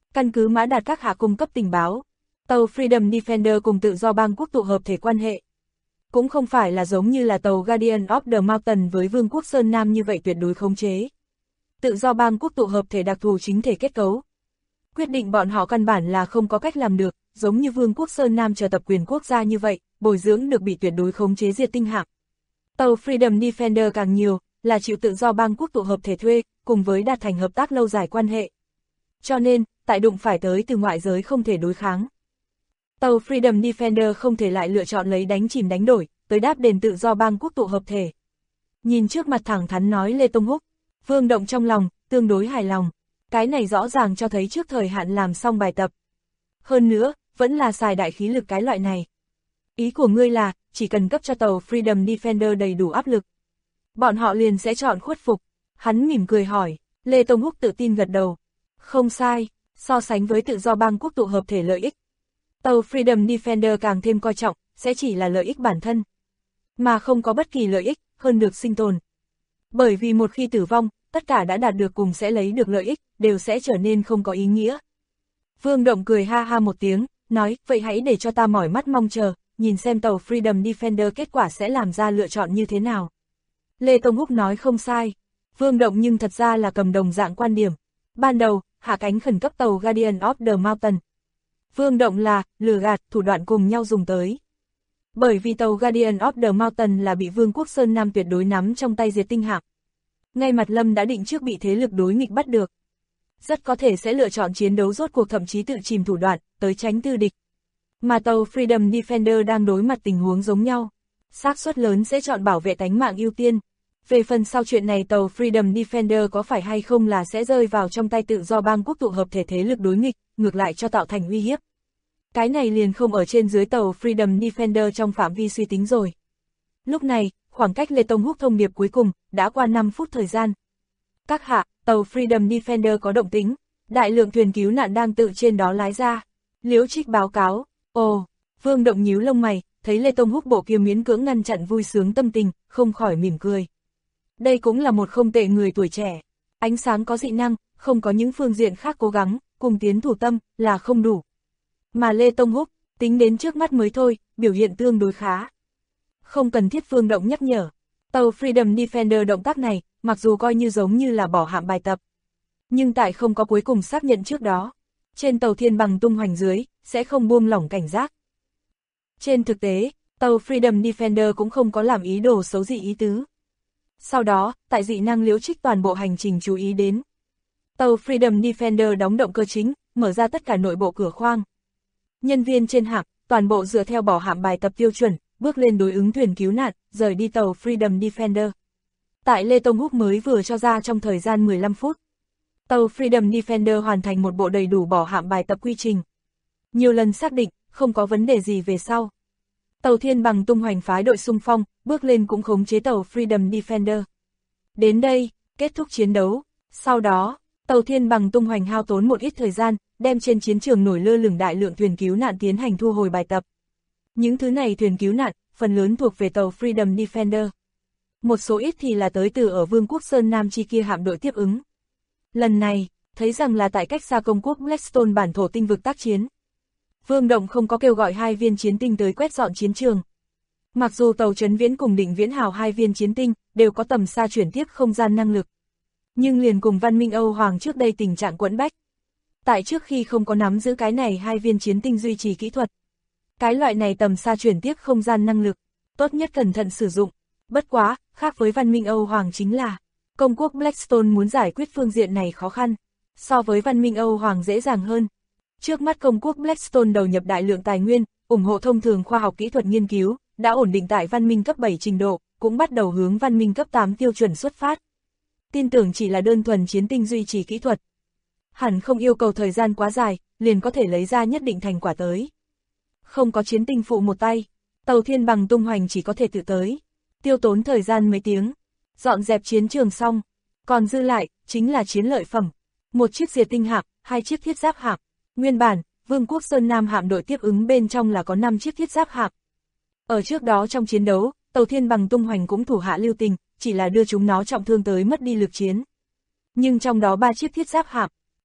Căn cứ Mã Đạt các hạ cung cấp tình báo, tàu Freedom Defender cùng tự do bang quốc tụ hợp thể quan hệ. Cũng không phải là giống như là tàu Guardian of the Mountain với Vương quốc Sơn Nam như vậy tuyệt đối khống chế. Tự do bang quốc tụ hợp thể đặc thù chính thể kết cấu. Quyết định bọn họ căn bản là không có cách làm được, giống như Vương quốc Sơn Nam chờ tập quyền quốc gia như vậy, bồi dưỡng được bị tuyệt đối khống chế diệt tinh hạm. Tàu Freedom Defender càng nhiều, là chịu tự do bang quốc tụ hợp thể thuê, cùng với đạt thành hợp tác lâu dài quan hệ. Cho nên, tại đụng phải tới từ ngoại giới không thể đối kháng. Tàu Freedom Defender không thể lại lựa chọn lấy đánh chìm đánh đổi, tới đáp đền tự do bang quốc tụ hợp thể. Nhìn trước mặt thẳng thắn nói Lê Tông Húc, Vương Động trong lòng, tương đối hài lòng. Cái này rõ ràng cho thấy trước thời hạn làm xong bài tập. Hơn nữa, vẫn là xài đại khí lực cái loại này. Ý của ngươi là, chỉ cần cấp cho tàu Freedom Defender đầy đủ áp lực. Bọn họ liền sẽ chọn khuất phục. Hắn mỉm cười hỏi, Lê Tông Húc tự tin gật đầu. Không sai, so sánh với tự do bang quốc tụ hợp thể lợi ích. Tàu Freedom Defender càng thêm coi trọng, sẽ chỉ là lợi ích bản thân. Mà không có bất kỳ lợi ích, hơn được sinh tồn. Bởi vì một khi tử vong, tất cả đã đạt được cùng sẽ lấy được lợi ích, đều sẽ trở nên không có ý nghĩa. Vương Động cười ha ha một tiếng, nói, vậy hãy để cho ta mỏi mắt mong chờ, nhìn xem tàu Freedom Defender kết quả sẽ làm ra lựa chọn như thế nào. Lê Tông Húc nói không sai. Vương Động nhưng thật ra là cầm đồng dạng quan điểm. Ban đầu, hạ cánh khẩn cấp tàu Guardian of the Mountain. Vương Động là, lừa gạt, thủ đoạn cùng nhau dùng tới. Bởi vì tàu Guardian of the Mountain là bị Vương quốc Sơn Nam tuyệt đối nắm trong tay diệt tinh hạm. Ngay mặt Lâm đã định trước bị thế lực đối nghịch bắt được. Rất có thể sẽ lựa chọn chiến đấu rốt cuộc thậm chí tự chìm thủ đoạn, tới tránh tư địch. Mà tàu Freedom Defender đang đối mặt tình huống giống nhau. Xác suất lớn sẽ chọn bảo vệ tánh mạng ưu tiên. Về phần sau chuyện này tàu Freedom Defender có phải hay không là sẽ rơi vào trong tay tự do bang quốc tụ hợp thể thế lực đối nghịch, ngược lại cho tạo thành uy hiếp. Cái này liền không ở trên dưới tàu Freedom Defender trong phạm vi suy tính rồi. Lúc này, khoảng cách Lê Tông Húc thông điệp cuối cùng, đã qua 5 phút thời gian. Các hạ, tàu Freedom Defender có động tĩnh, đại lượng thuyền cứu nạn đang tự trên đó lái ra. Liễu Trích báo cáo, ồ, Vương Động nhíu lông mày, thấy Lê Tông Húc bộ kia miễn cưỡng ngăn chặn vui sướng tâm tình, không khỏi mỉm cười. Đây cũng là một không tệ người tuổi trẻ, ánh sáng có dị năng, không có những phương diện khác cố gắng, cùng tiến thủ tâm, là không đủ. Mà Lê Tông Húc, tính đến trước mắt mới thôi, biểu hiện tương đối khá. Không cần thiết Vương Động nhắc nhở, tàu Freedom Defender động tác này, mặc dù coi như giống như là bỏ hạm bài tập. Nhưng tại không có cuối cùng xác nhận trước đó, trên tàu thiên bằng tung hoành dưới, sẽ không buông lỏng cảnh giác. Trên thực tế, tàu Freedom Defender cũng không có làm ý đồ xấu dị ý tứ. Sau đó, tại dị năng Liễu Trích toàn bộ hành trình chú ý đến. Tàu Freedom Defender đóng động cơ chính, mở ra tất cả nội bộ cửa khoang. Nhân viên trên hạm, toàn bộ dựa theo bỏ hạm bài tập tiêu chuẩn, bước lên đối ứng thuyền cứu nạn, rời đi tàu Freedom Defender. Tại Lê Tông Húc mới vừa cho ra trong thời gian 15 phút. Tàu Freedom Defender hoàn thành một bộ đầy đủ bỏ hạm bài tập quy trình. Nhiều lần xác định, không có vấn đề gì về sau. Tàu thiên bằng tung hoành phái đội xung phong, bước lên cũng khống chế tàu Freedom Defender. Đến đây, kết thúc chiến đấu. Sau đó, tàu thiên bằng tung hoành hao tốn một ít thời gian, đem trên chiến trường nổi lơ lửng đại lượng thuyền cứu nạn tiến hành thu hồi bài tập. Những thứ này thuyền cứu nạn, phần lớn thuộc về tàu Freedom Defender. Một số ít thì là tới từ ở Vương quốc Sơn Nam chi kia hạm đội tiếp ứng. Lần này, thấy rằng là tại cách xa công quốc Blackstone bản thổ tinh vực tác chiến. Vương Động không có kêu gọi 2 viên chiến tinh tới quét dọn chiến trường. Mặc dù tàu Trấn Viễn cùng Định Viễn Hào 2 viên chiến tinh đều có tầm xa chuyển tiếp không gian năng lực. Nhưng liền cùng văn minh Âu Hoàng trước đây tình trạng quẫn bách. Tại trước khi không có nắm giữ cái này 2 viên chiến tinh duy trì kỹ thuật. Cái loại này tầm xa chuyển tiếp không gian năng lực, tốt nhất cẩn thận sử dụng. Bất quá, khác với văn minh Âu Hoàng chính là, công quốc Blackstone muốn giải quyết phương diện này khó khăn, so với văn minh Âu Hoàng dễ dàng hơn. Trước mắt công quốc Blackstone đầu nhập đại lượng tài nguyên, ủng hộ thông thường khoa học kỹ thuật nghiên cứu, đã ổn định tại văn minh cấp 7 trình độ, cũng bắt đầu hướng văn minh cấp 8 tiêu chuẩn xuất phát. Tin tưởng chỉ là đơn thuần chiến tinh duy trì kỹ thuật. Hẳn không yêu cầu thời gian quá dài, liền có thể lấy ra nhất định thành quả tới. Không có chiến tinh phụ một tay, tàu thiên bằng tung hoành chỉ có thể tự tới. Tiêu tốn thời gian mấy tiếng, dọn dẹp chiến trường xong, còn dư lại, chính là chiến lợi phẩm. Một chiếc diệt tinh hạm, 2 chiếc thiết giáp hạm. Nguyên bản, Vương quốc Sơn Nam hạm đội tiếp ứng bên trong là có 5 chiếc thiết giáp hạm. Ở trước đó trong chiến đấu, tàu thiên bằng tung hoành cũng thủ hạ lưu tình, chỉ là đưa chúng nó trọng thương tới mất đi lực chiến. Nhưng trong đó 3 chiếc thiết giáp hạm,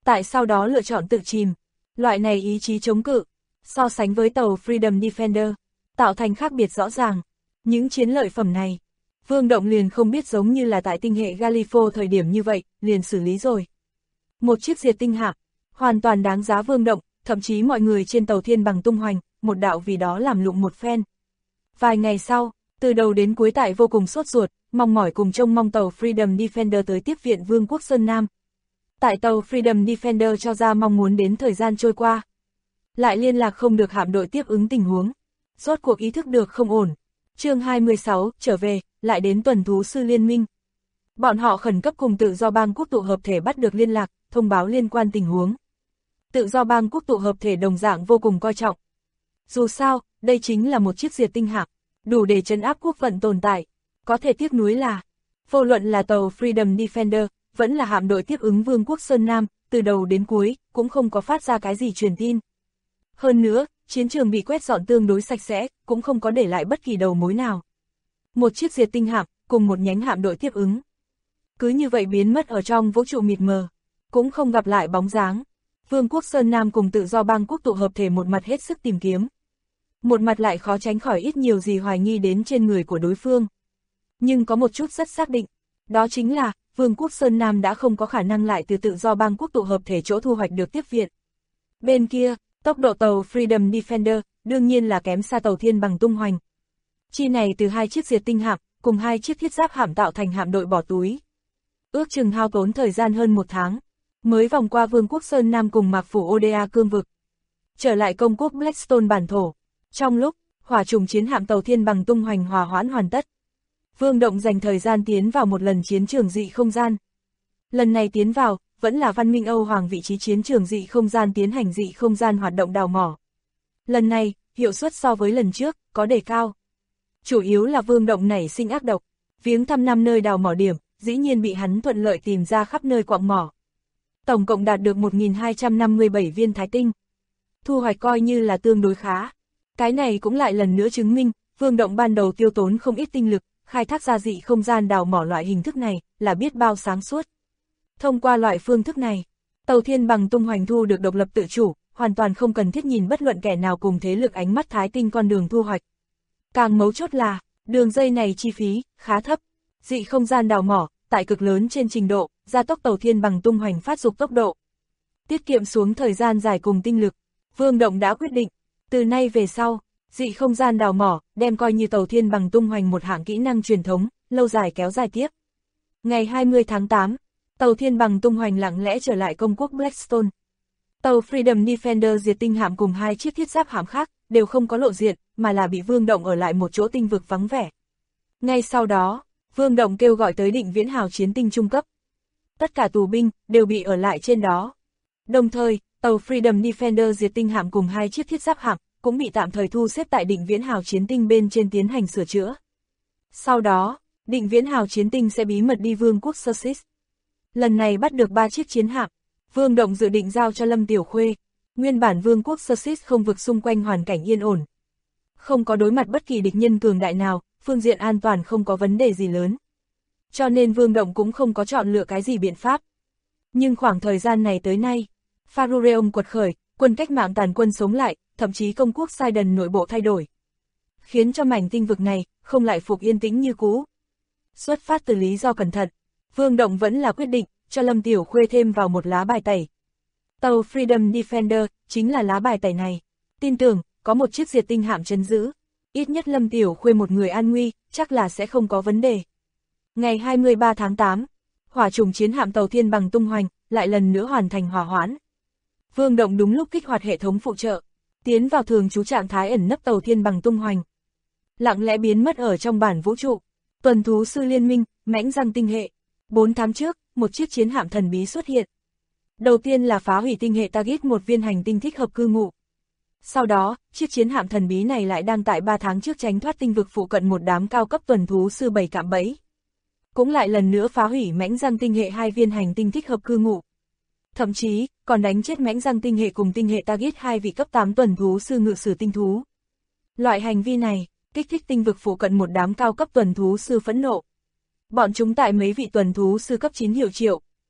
tại sau đó lựa chọn tự chìm. Loại này ý chí chống cự, so sánh với tàu Freedom Defender, tạo thành khác biệt rõ ràng. Những chiến lợi phẩm này, Vương Động liền không biết giống như là tại tinh hệ Gallifo thời điểm như vậy, liền xử lý rồi. Một chiếc diệt tinh hạm, hoàn toàn đáng giá Vương Động, thậm chí mọi người trên tàu thiên bằng tung hoành, một đạo vì đó làm lụng một phen. Vài ngày sau, từ đầu đến cuối tại vô cùng sốt ruột, mong mỏi cùng trông mong tàu Freedom Defender tới tiếp viện Vương quốc Sơn Nam. Tại tàu Freedom Defender cho ra mong muốn đến thời gian trôi qua, lại liên lạc không được hạm đội tiếp ứng tình huống, rốt cuộc ý thức được không ổn. Chương 26, trở về, lại đến tuần thú sư liên minh. Bọn họ khẩn cấp cùng tự do bang quốc tụ hợp thể bắt được liên lạc, thông báo liên quan tình huống. Tự do bang quốc tụ hợp thể đồng dạng vô cùng coi trọng. Dù sao, đây chính là một chiếc diệt tinh hạm, đủ để trấn áp quốc vận tồn tại. Có thể tiếc nuối là, vô luận là tàu Freedom Defender, vẫn là hạm đội tiếp ứng Vương quốc Sơn Nam, từ đầu đến cuối, cũng không có phát ra cái gì truyền tin. Hơn nữa, chiến trường bị quét dọn tương đối sạch sẽ, cũng không có để lại bất kỳ đầu mối nào. Một chiếc diệt tinh hạm, cùng một nhánh hạm đội tiếp ứng. Cứ như vậy biến mất ở trong vũ trụ mịt mờ, cũng không gặp lại bóng dáng. Vương quốc Sơn Nam cùng tự do bang quốc tụ hợp thể một mặt hết sức tìm kiếm. Một mặt lại khó tránh khỏi ít nhiều gì hoài nghi đến trên người của đối phương. Nhưng có một chút rất xác định, đó chính là, Vương quốc Sơn Nam đã không có khả năng lại từ tự do bang quốc tụ hợp thể chỗ thu hoạch được tiếp viện. Bên kia, tốc độ tàu Freedom Defender, đương nhiên là kém xa tàu thiên bằng tung hoành. Chi này từ hai chiếc diệt tinh hạm, cùng hai chiếc thiết giáp hạm tạo thành hạm đội bỏ túi. Ước chừng hao tốn thời gian hơn 1 tháng, mới vòng qua Vương quốc Sơn Nam cùng mạc phủ Oda cương vực. Trở lại công quốc Blackstone bản thổ. Trong lúc, hỏa trùng chiến hạm tàu thiên bằng tung hoành hòa hoãn hoàn tất, Vương Động dành thời gian tiến vào một lần chiến trường dị không gian. Lần này tiến vào, vẫn là Văn minh Âu Hoàng vị trí chiến trường dị không gian tiến hành dị không gian hoạt động đào mỏ. Lần này, hiệu suất so với lần trước, có đề cao. Chủ yếu là Vương Động nảy sinh ác độc, viếng thăm 5 nơi đào mỏ điểm, dĩ nhiên bị hắn thuận lợi tìm ra khắp nơi quặng mỏ. Tổng cộng đạt được 1.257 viên thái tinh. Thu hoạch coi như là tương đối khá. Cái này cũng lại lần nữa chứng minh, Vương Động ban đầu tiêu tốn không ít tinh lực, khai thác ra dị không gian đào mỏ loại hình thức này, là biết bao sáng suốt. Thông qua loại phương thức này, tàu thiên bằng tung hoành thu được độc lập tự chủ, hoàn toàn không cần thiết nhìn bất luận kẻ nào cùng thế lực ánh mắt thái tinh con đường thu hoạch. Càng mấu chốt là, đường dây này chi phí, khá thấp. Dị không gian đào mỏ, tại cực lớn trên trình độ, gia tốc tàu thiên bằng tung hoành phát dục tốc độ. Tiết kiệm xuống thời gian dài cùng tinh lực, Vương Động đã quyết định, từ nay về sau, dị không gian đào mỏ, đem coi như tàu thiên bằng tung hoành một hạng kỹ năng truyền thống, lâu dài kéo dài tiếp. Ngày 20 tháng 8, tàu thiên bằng tung hoành lặng lẽ trở lại công quốc Blackstone. Tàu Freedom Defender diệt tinh hạm cùng hai chiếc thiết giáp hạm khác, đều không có lộ diện, mà là bị Vương Động ở lại một chỗ tinh vực vắng vẻ. Ngay sau đó, Vương Động kêu gọi tới Định Viễn Hào chiến tinh trung cấp. Tất cả tù binh, đều bị ở lại trên đó. Đồng thời, tàu Freedom Defender diệt tinh hạm cùng hai chiếc thiết giáp hạm, cũng bị tạm thời thu xếp tại Định Viễn Hào chiến tinh bên trên tiến hành sửa chữa. Sau đó, Định Viễn Hào chiến tinh sẽ bí mật đi Vương quốc Sussex. Lần này bắt được 3 chiếc chiến hạm, Vương Động dự định giao cho Lâm Tiểu Khuê. Nguyên bản Vương quốc Sussex không vực xung quanh hoàn cảnh yên ổn. Không có đối mặt bất kỳ địch nhân cường đại nào, phương diện an toàn không có vấn đề gì lớn. Cho nên Vương Động cũng không có chọn lựa cái gì biện pháp. Nhưng khoảng thời gian này tới nay, Farureum quật khởi, quân cách mạng tàn quân sống lại, thậm chí công quốc Sidon nội bộ thay đổi. Khiến cho mảnh tinh vực này, không lại phục yên tĩnh như cũ. Xuất phát từ lý do cẩn thận, Vương Động vẫn là quyết định, cho Lâm Tiểu Khuê thêm vào một lá bài tẩy. Tàu Freedom Defender, chính là lá bài tẩy này. Tin tưởng, có một chiếc diệt tinh hạm trấn giữ. Ít nhất Lâm Tiểu Khuê một người an nguy, chắc là sẽ không có vấn đề. Ngày 23 tháng 8, hỏa trùng chiến hạm tàu thiên bằng tung hoành, lại lần nữa hoàn thành hỏa hoãn. Vương Động đúng lúc kích hoạt hệ thống phụ trợ, tiến vào thường trú trạng thái ẩn nấp tàu thiên bằng tung hoành. Lặng lẽ biến mất ở trong bản vũ trụ. Tuần thú sư liên minh, mãnh răng tinh hệ. 4 tháng trước, một chiếc chiến hạm thần bí xuất hiện. Đầu tiên là phá hủy tinh hệ Target một viên hành tinh thích hợp cư ngụ. Sau đó, chiếc chiến hạm thần bí này lại đang tại 3 tháng trước tránh thoát tinh vực phụ cận một đám cao cấp tuần thú sư 7 cạm bẫy. Cũng lại lần nữa phá hủy mãnh răng tinh hệ 2 viên hành tinh thích hợp cư ngụ. Thậm chí, còn đánh chết mãnh răng tinh hệ cùng tinh hệ Target 2 vị cấp 8 tuần thú sư ngự sử tinh thú. Loại hành vi này, kích thích tinh vực phụ cận một đám cao cấp tuần thú sư phẫn nộ. Bọn chúng tại mấy vị tuần thú sư cấp 9 hiệu triệu.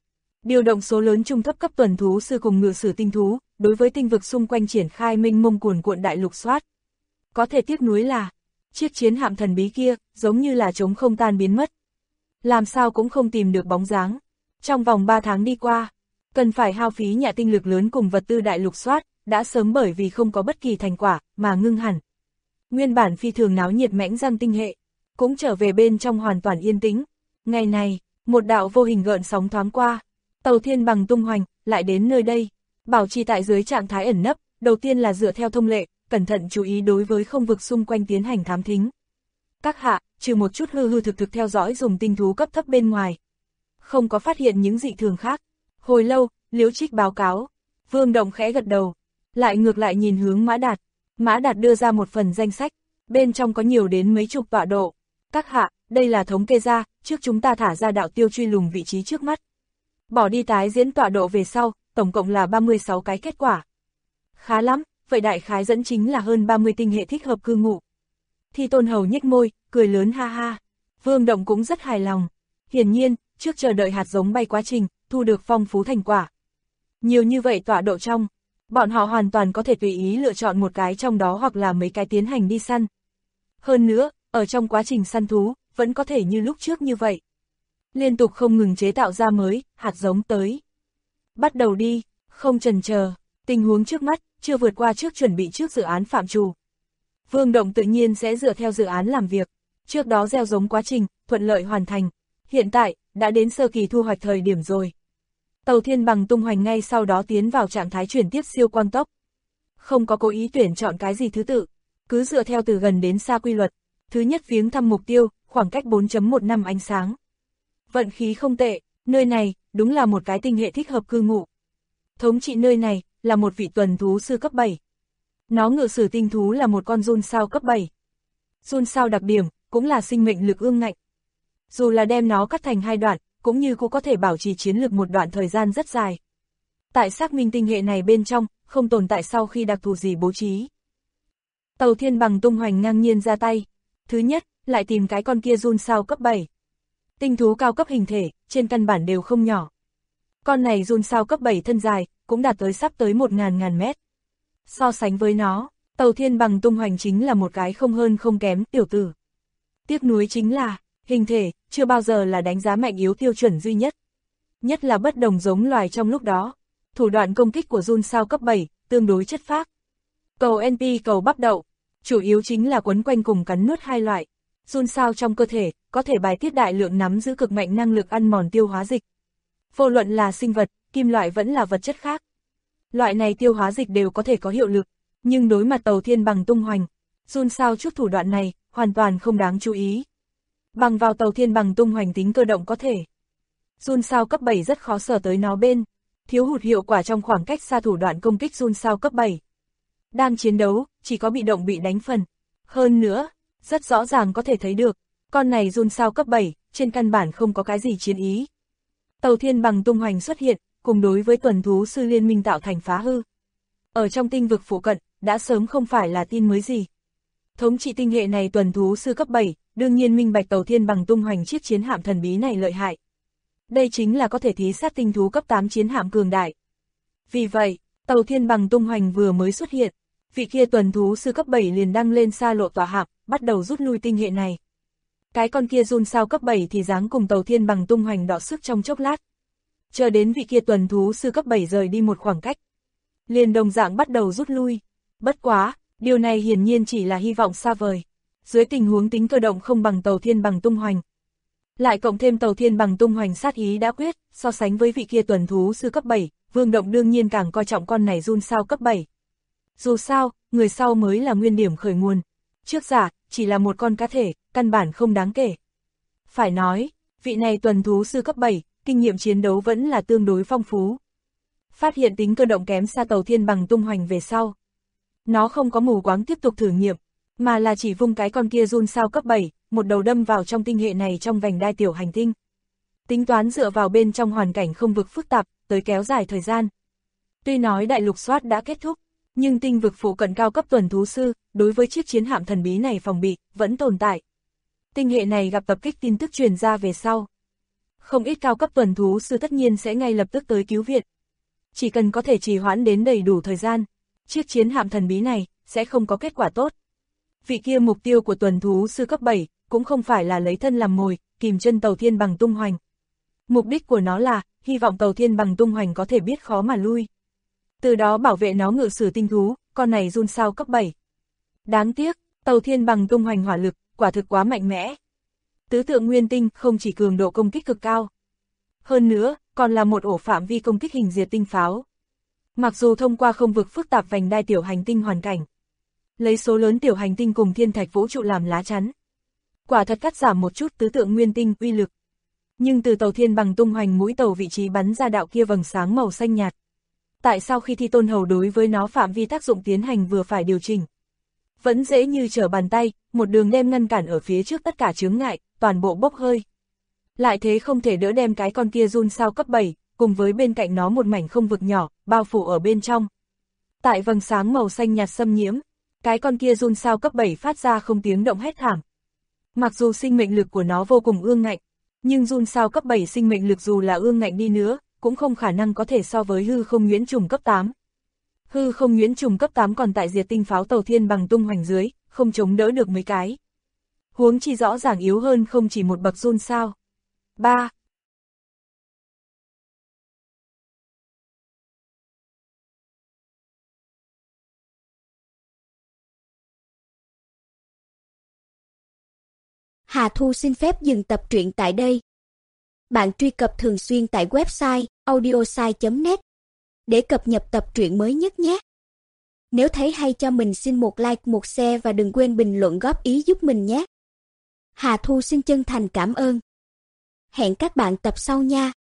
Điều động số lớn trung thấp cấp tuần thú sư cùng ngự sử tinh thú, đối với tinh vực xung quanh triển khai mênh mông cuồn cuộn đại lục soát. Có thể tiếc nuối là, chiếc chiến hạm thần bí kia, giống như là trống không tan biến mất. Làm sao cũng không tìm được bóng dáng. Trong vòng 3 tháng đi qua, cần phải hao phí nhà tinh lực lớn cùng vật tư đại lục soát, đã sớm bởi vì không có bất kỳ thành quả, mà ngưng hẳn. Nguyên bản phi thường náo nhiệt mãnh răng tinh hệ, cũng trở về bên trong hoàn toàn yên tĩnh. Ngày này, một đạo vô hình gợn sóng thoáng qua, tàu thiên bằng tung hoành, lại đến nơi đây. Bảo trì tại dưới trạng thái ẩn nấp, đầu tiên là dựa theo thông lệ, cẩn thận chú ý đối với không vực xung quanh tiến hành thám thính. Các hạ, trừ một chút hư hư thực thực theo dõi dùng tinh thú cấp thấp bên ngoài. Không có phát hiện những dị thường khác. Hồi lâu, Liễu Trích báo cáo. Vương Động khẽ gật đầu. Lại ngược lại nhìn hướng Mã Đạt. Mã Đạt đưa ra một phần danh sách. Bên trong có nhiều đến mấy chục tọa độ. Các hạ, đây là thống kê ra, trước chúng ta thả ra đạo tiêu truy lùng vị trí trước mắt. Bỏ đi tái diễn tọa độ về sau, tổng cộng là 36 cái kết quả. Khá lắm, vậy đại khái dẫn chính là hơn 30 tinh hệ thích hợp cư ngụ. Thi Tôn Hầu nhếch môi, cười lớn ha ha. Vương Động cũng rất hài lòng. Hiển nhiên, trước chờ đợi hạt giống bay quá trình, thu được phong phú thành quả. Nhiều như vậy tọa độ trong, bọn họ hoàn toàn có thể tùy ý lựa chọn một cái trong đó hoặc là mấy cái tiến hành đi săn. Hơn nữa, ở trong quá trình săn thú, vẫn có thể như lúc trước như vậy. Liên tục không ngừng chế tạo ra mới, hạt giống tới. Bắt đầu đi, không chần chờ, tình huống trước mắt, chưa vượt qua trước chuẩn bị trước dự án phạm trù. Vương Động tự nhiên sẽ dựa theo dự án làm việc, trước đó gieo giống quá trình, thuận lợi hoàn thành. Hiện tại, đã đến sơ kỳ thu hoạch thời điểm rồi. Tàu thiên bằng tung hoành ngay sau đó tiến vào trạng thái chuyển tiếp siêu quang tốc. Không có cố ý tuyển chọn cái gì thứ tự, cứ dựa theo từ gần đến xa quy luật. Thứ nhất viếng thăm mục tiêu, khoảng cách 4.1 năm ánh sáng. Vận khí không tệ, nơi này, đúng là một cái tinh hệ thích hợp cư ngụ. Thống trị nơi này, là một vị tuần thú sư cấp 7. Nó ngự sử tinh thú là một con giun sao cấp 7. Giun sao đặc điểm, cũng là sinh mệnh lực ương ngạnh. Dù là đem nó cắt thành 2 đoạn, cũng như cũng có thể bảo trì chiến lực một đoạn thời gian rất dài. Tại xác minh tinh hệ này bên trong, không tồn tại sau khi đặc thù gì bố trí. Tàu thiên bằng tung hoành ngang nhiên ra tay. Thứ nhất, lại tìm cái con kia giun sao cấp 7. Tinh thú cao cấp hình thể, trên căn bản đều không nhỏ. Con này giun sao cấp 7 thân dài, cũng đạt tới sắp tới 1.000 mét. So sánh với nó, tàu thiên bằng tung hoành chính là một cái không hơn không kém tiểu tử. Tiếc nuối chính là, hình thể, chưa bao giờ là đánh giá mạnh yếu tiêu chuẩn duy nhất. Nhất là bất đồng giống loài trong lúc đó. Thủ đoạn công kích của giun sao cấp 7, tương đối chất phác. Cầu NP cầu bắp đậu, chủ yếu chính là quấn quanh cùng cắn nuốt hai loại. Giun sao trong cơ thể, có thể bài tiết đại lượng nắm giữ cực mạnh năng lực ăn mòn tiêu hóa dịch. Vô luận là sinh vật, kim loại vẫn là vật chất khác. Loại này tiêu hóa dịch đều có thể có hiệu lực, nhưng đối mặt tàu thiên bằng tung hoành, giun sao chút thủ đoạn này, hoàn toàn không đáng chú ý. Bằng vào tàu thiên bằng tung hoành tính cơ động có thể. Giun sao cấp 7 rất khó sở tới nó bên, thiếu hụt hiệu quả trong khoảng cách xa thủ đoạn công kích giun sao cấp 7. Đang chiến đấu, chỉ có bị động bị đánh phần. Hơn nữa, rất rõ ràng có thể thấy được, con này giun sao cấp 7, trên căn bản không có cái gì chiến ý. Tàu thiên bằng tung hoành xuất hiện, cùng đối với tuần thú sư liên minh tạo thành phá hư. Ở trong tinh vực phụ cận, đã sớm không phải là tin mới gì. Thống trị tinh hệ này tuần thú sư cấp 7, đương nhiên minh bạch tàu thiên bằng tung hoành chiếc chiến hạm thần bí này lợi hại. Đây chính là có thể thí sát tinh thú cấp 8 chiến hạm cường đại. Vì vậy, tàu thiên bằng tung hoành vừa mới xuất hiện, vị kia tuần thú sư cấp 7 liền đăng lên xa lộ tỏa hạm, bắt đầu rút lui tinh hệ này. Cái con kia giun sao cấp 7 thì dáng cùng tàu thiên bằng tung hoành đọ sức trong chốc lát. Chờ đến vị kia tuần thú sư cấp 7 rời đi một khoảng cách, liền đồng dạng bắt đầu rút lui. Bất quá, điều này hiển nhiên chỉ là hy vọng xa vời. Dưới tình huống tính cơ động không bằng tàu thiên bằng tung hoành, lại cộng thêm tàu thiên bằng tung hoành sát ý đã quyết, so sánh với vị kia tuần thú sư cấp 7, Vương Động đương nhiên càng coi trọng con này giun sao cấp 7. Dù sao, người sau mới là nguyên điểm khởi nguồn. Trước giả, chỉ là một con cá thể, căn bản không đáng kể. Phải nói, vị này tuần thú sư cấp 7, kinh nghiệm chiến đấu vẫn là tương đối phong phú. Phát hiện tính cơ động kém xa tàu thiên bằng tung hoành về sau. Nó không có mù quáng tiếp tục thử nghiệm, mà là chỉ vung cái con kia giun sao cấp 7, một đầu đâm vào trong tinh hệ này trong vành đai tiểu hành tinh. Tính toán dựa vào bên trong hoàn cảnh không vực phức tạp, tới kéo dài thời gian. Tuy nói đại lục soát đã kết thúc, nhưng tinh vực phụ cận cao cấp tuần thú sư, đối với chiếc chiến hạm thần bí này phòng bị, vẫn tồn tại. Tinh hệ này gặp tập kích tin tức truyền ra về sau. Không ít cao cấp tuần thú sư tất nhiên sẽ ngay lập tức tới cứu viện. Chỉ cần có thể trì hoãn đến đầy đủ thời gian, chiếc chiến hạm thần bí này sẽ không có kết quả tốt. Vị kia mục tiêu của tuần thú sư cấp 7 cũng không phải là lấy thân làm mồi, kìm chân tàu Thiên Bằng tung hoành. Mục đích của nó là hy vọng tàu Thiên Bằng tung hoành có thể biết khó mà lui. Từ đó bảo vệ nó ngự sử tinh thú, con này run sao cấp 7. Đáng tiếc, tàu Thiên Bằng tung hoành hỏa lực, quả thực quá mạnh mẽ. Tứ tượng nguyên tinh không chỉ cường độ công kích cực cao. Hơn nữa, còn là một ổ phạm vi công kích hình diệt tinh pháo. Mặc dù thông qua không vực phức tạp vành đai tiểu hành tinh hoàn cảnh, lấy số lớn tiểu hành tinh cùng thiên thạch vũ trụ làm lá chắn, quả thật cắt giảm một chút tứ tượng nguyên tinh uy lực. Nhưng từ tàu Thiên Bằng tung hoành mũi tàu vị trí bắn ra đạo kia vầng sáng màu xanh nhạt. Tại sao khi Thi Tôn Hầu đối với nó phạm vi tác dụng tiến hành vừa phải điều chỉnh, vẫn dễ như trở bàn tay, một đường đem ngăn cản ở phía trước tất cả chướng ngại, toàn bộ bốc hơi. Lại thế không thể đỡ đem cái con kia run sao cấp 7, cùng với bên cạnh nó một mảnh không vực nhỏ, bao phủ ở bên trong. Tại vầng sáng màu xanh nhạt xâm nhiễm, cái con kia run sao cấp 7 phát ra không tiếng động hét thảm. Mặc dù sinh mệnh lực của nó vô cùng ương ngạnh, nhưng run sao cấp 7 sinh mệnh lực dù là ương ngạnh đi nữa, cũng không khả năng có thể so với hư không nhuyễn trùng cấp 8. Hư không nhuyễn trùng cấp 8 còn tại diệt tinh pháo tàu Thiên Bằng tung hoành dưới, không chống đỡ được mấy cái. Huống chi rõ ràng yếu hơn không chỉ một bậc run sao. 3. Hà Thu xin phép dừng tập truyện tại đây. Bạn truy cập thường xuyên tại website audiosai.net để cập nhật tập truyện mới nhất nhé. Nếu thấy hay cho mình xin một like, một share và đừng quên bình luận góp ý giúp mình nhé. Hà Thu xin chân thành cảm ơn. Hẹn các bạn tập sau nha.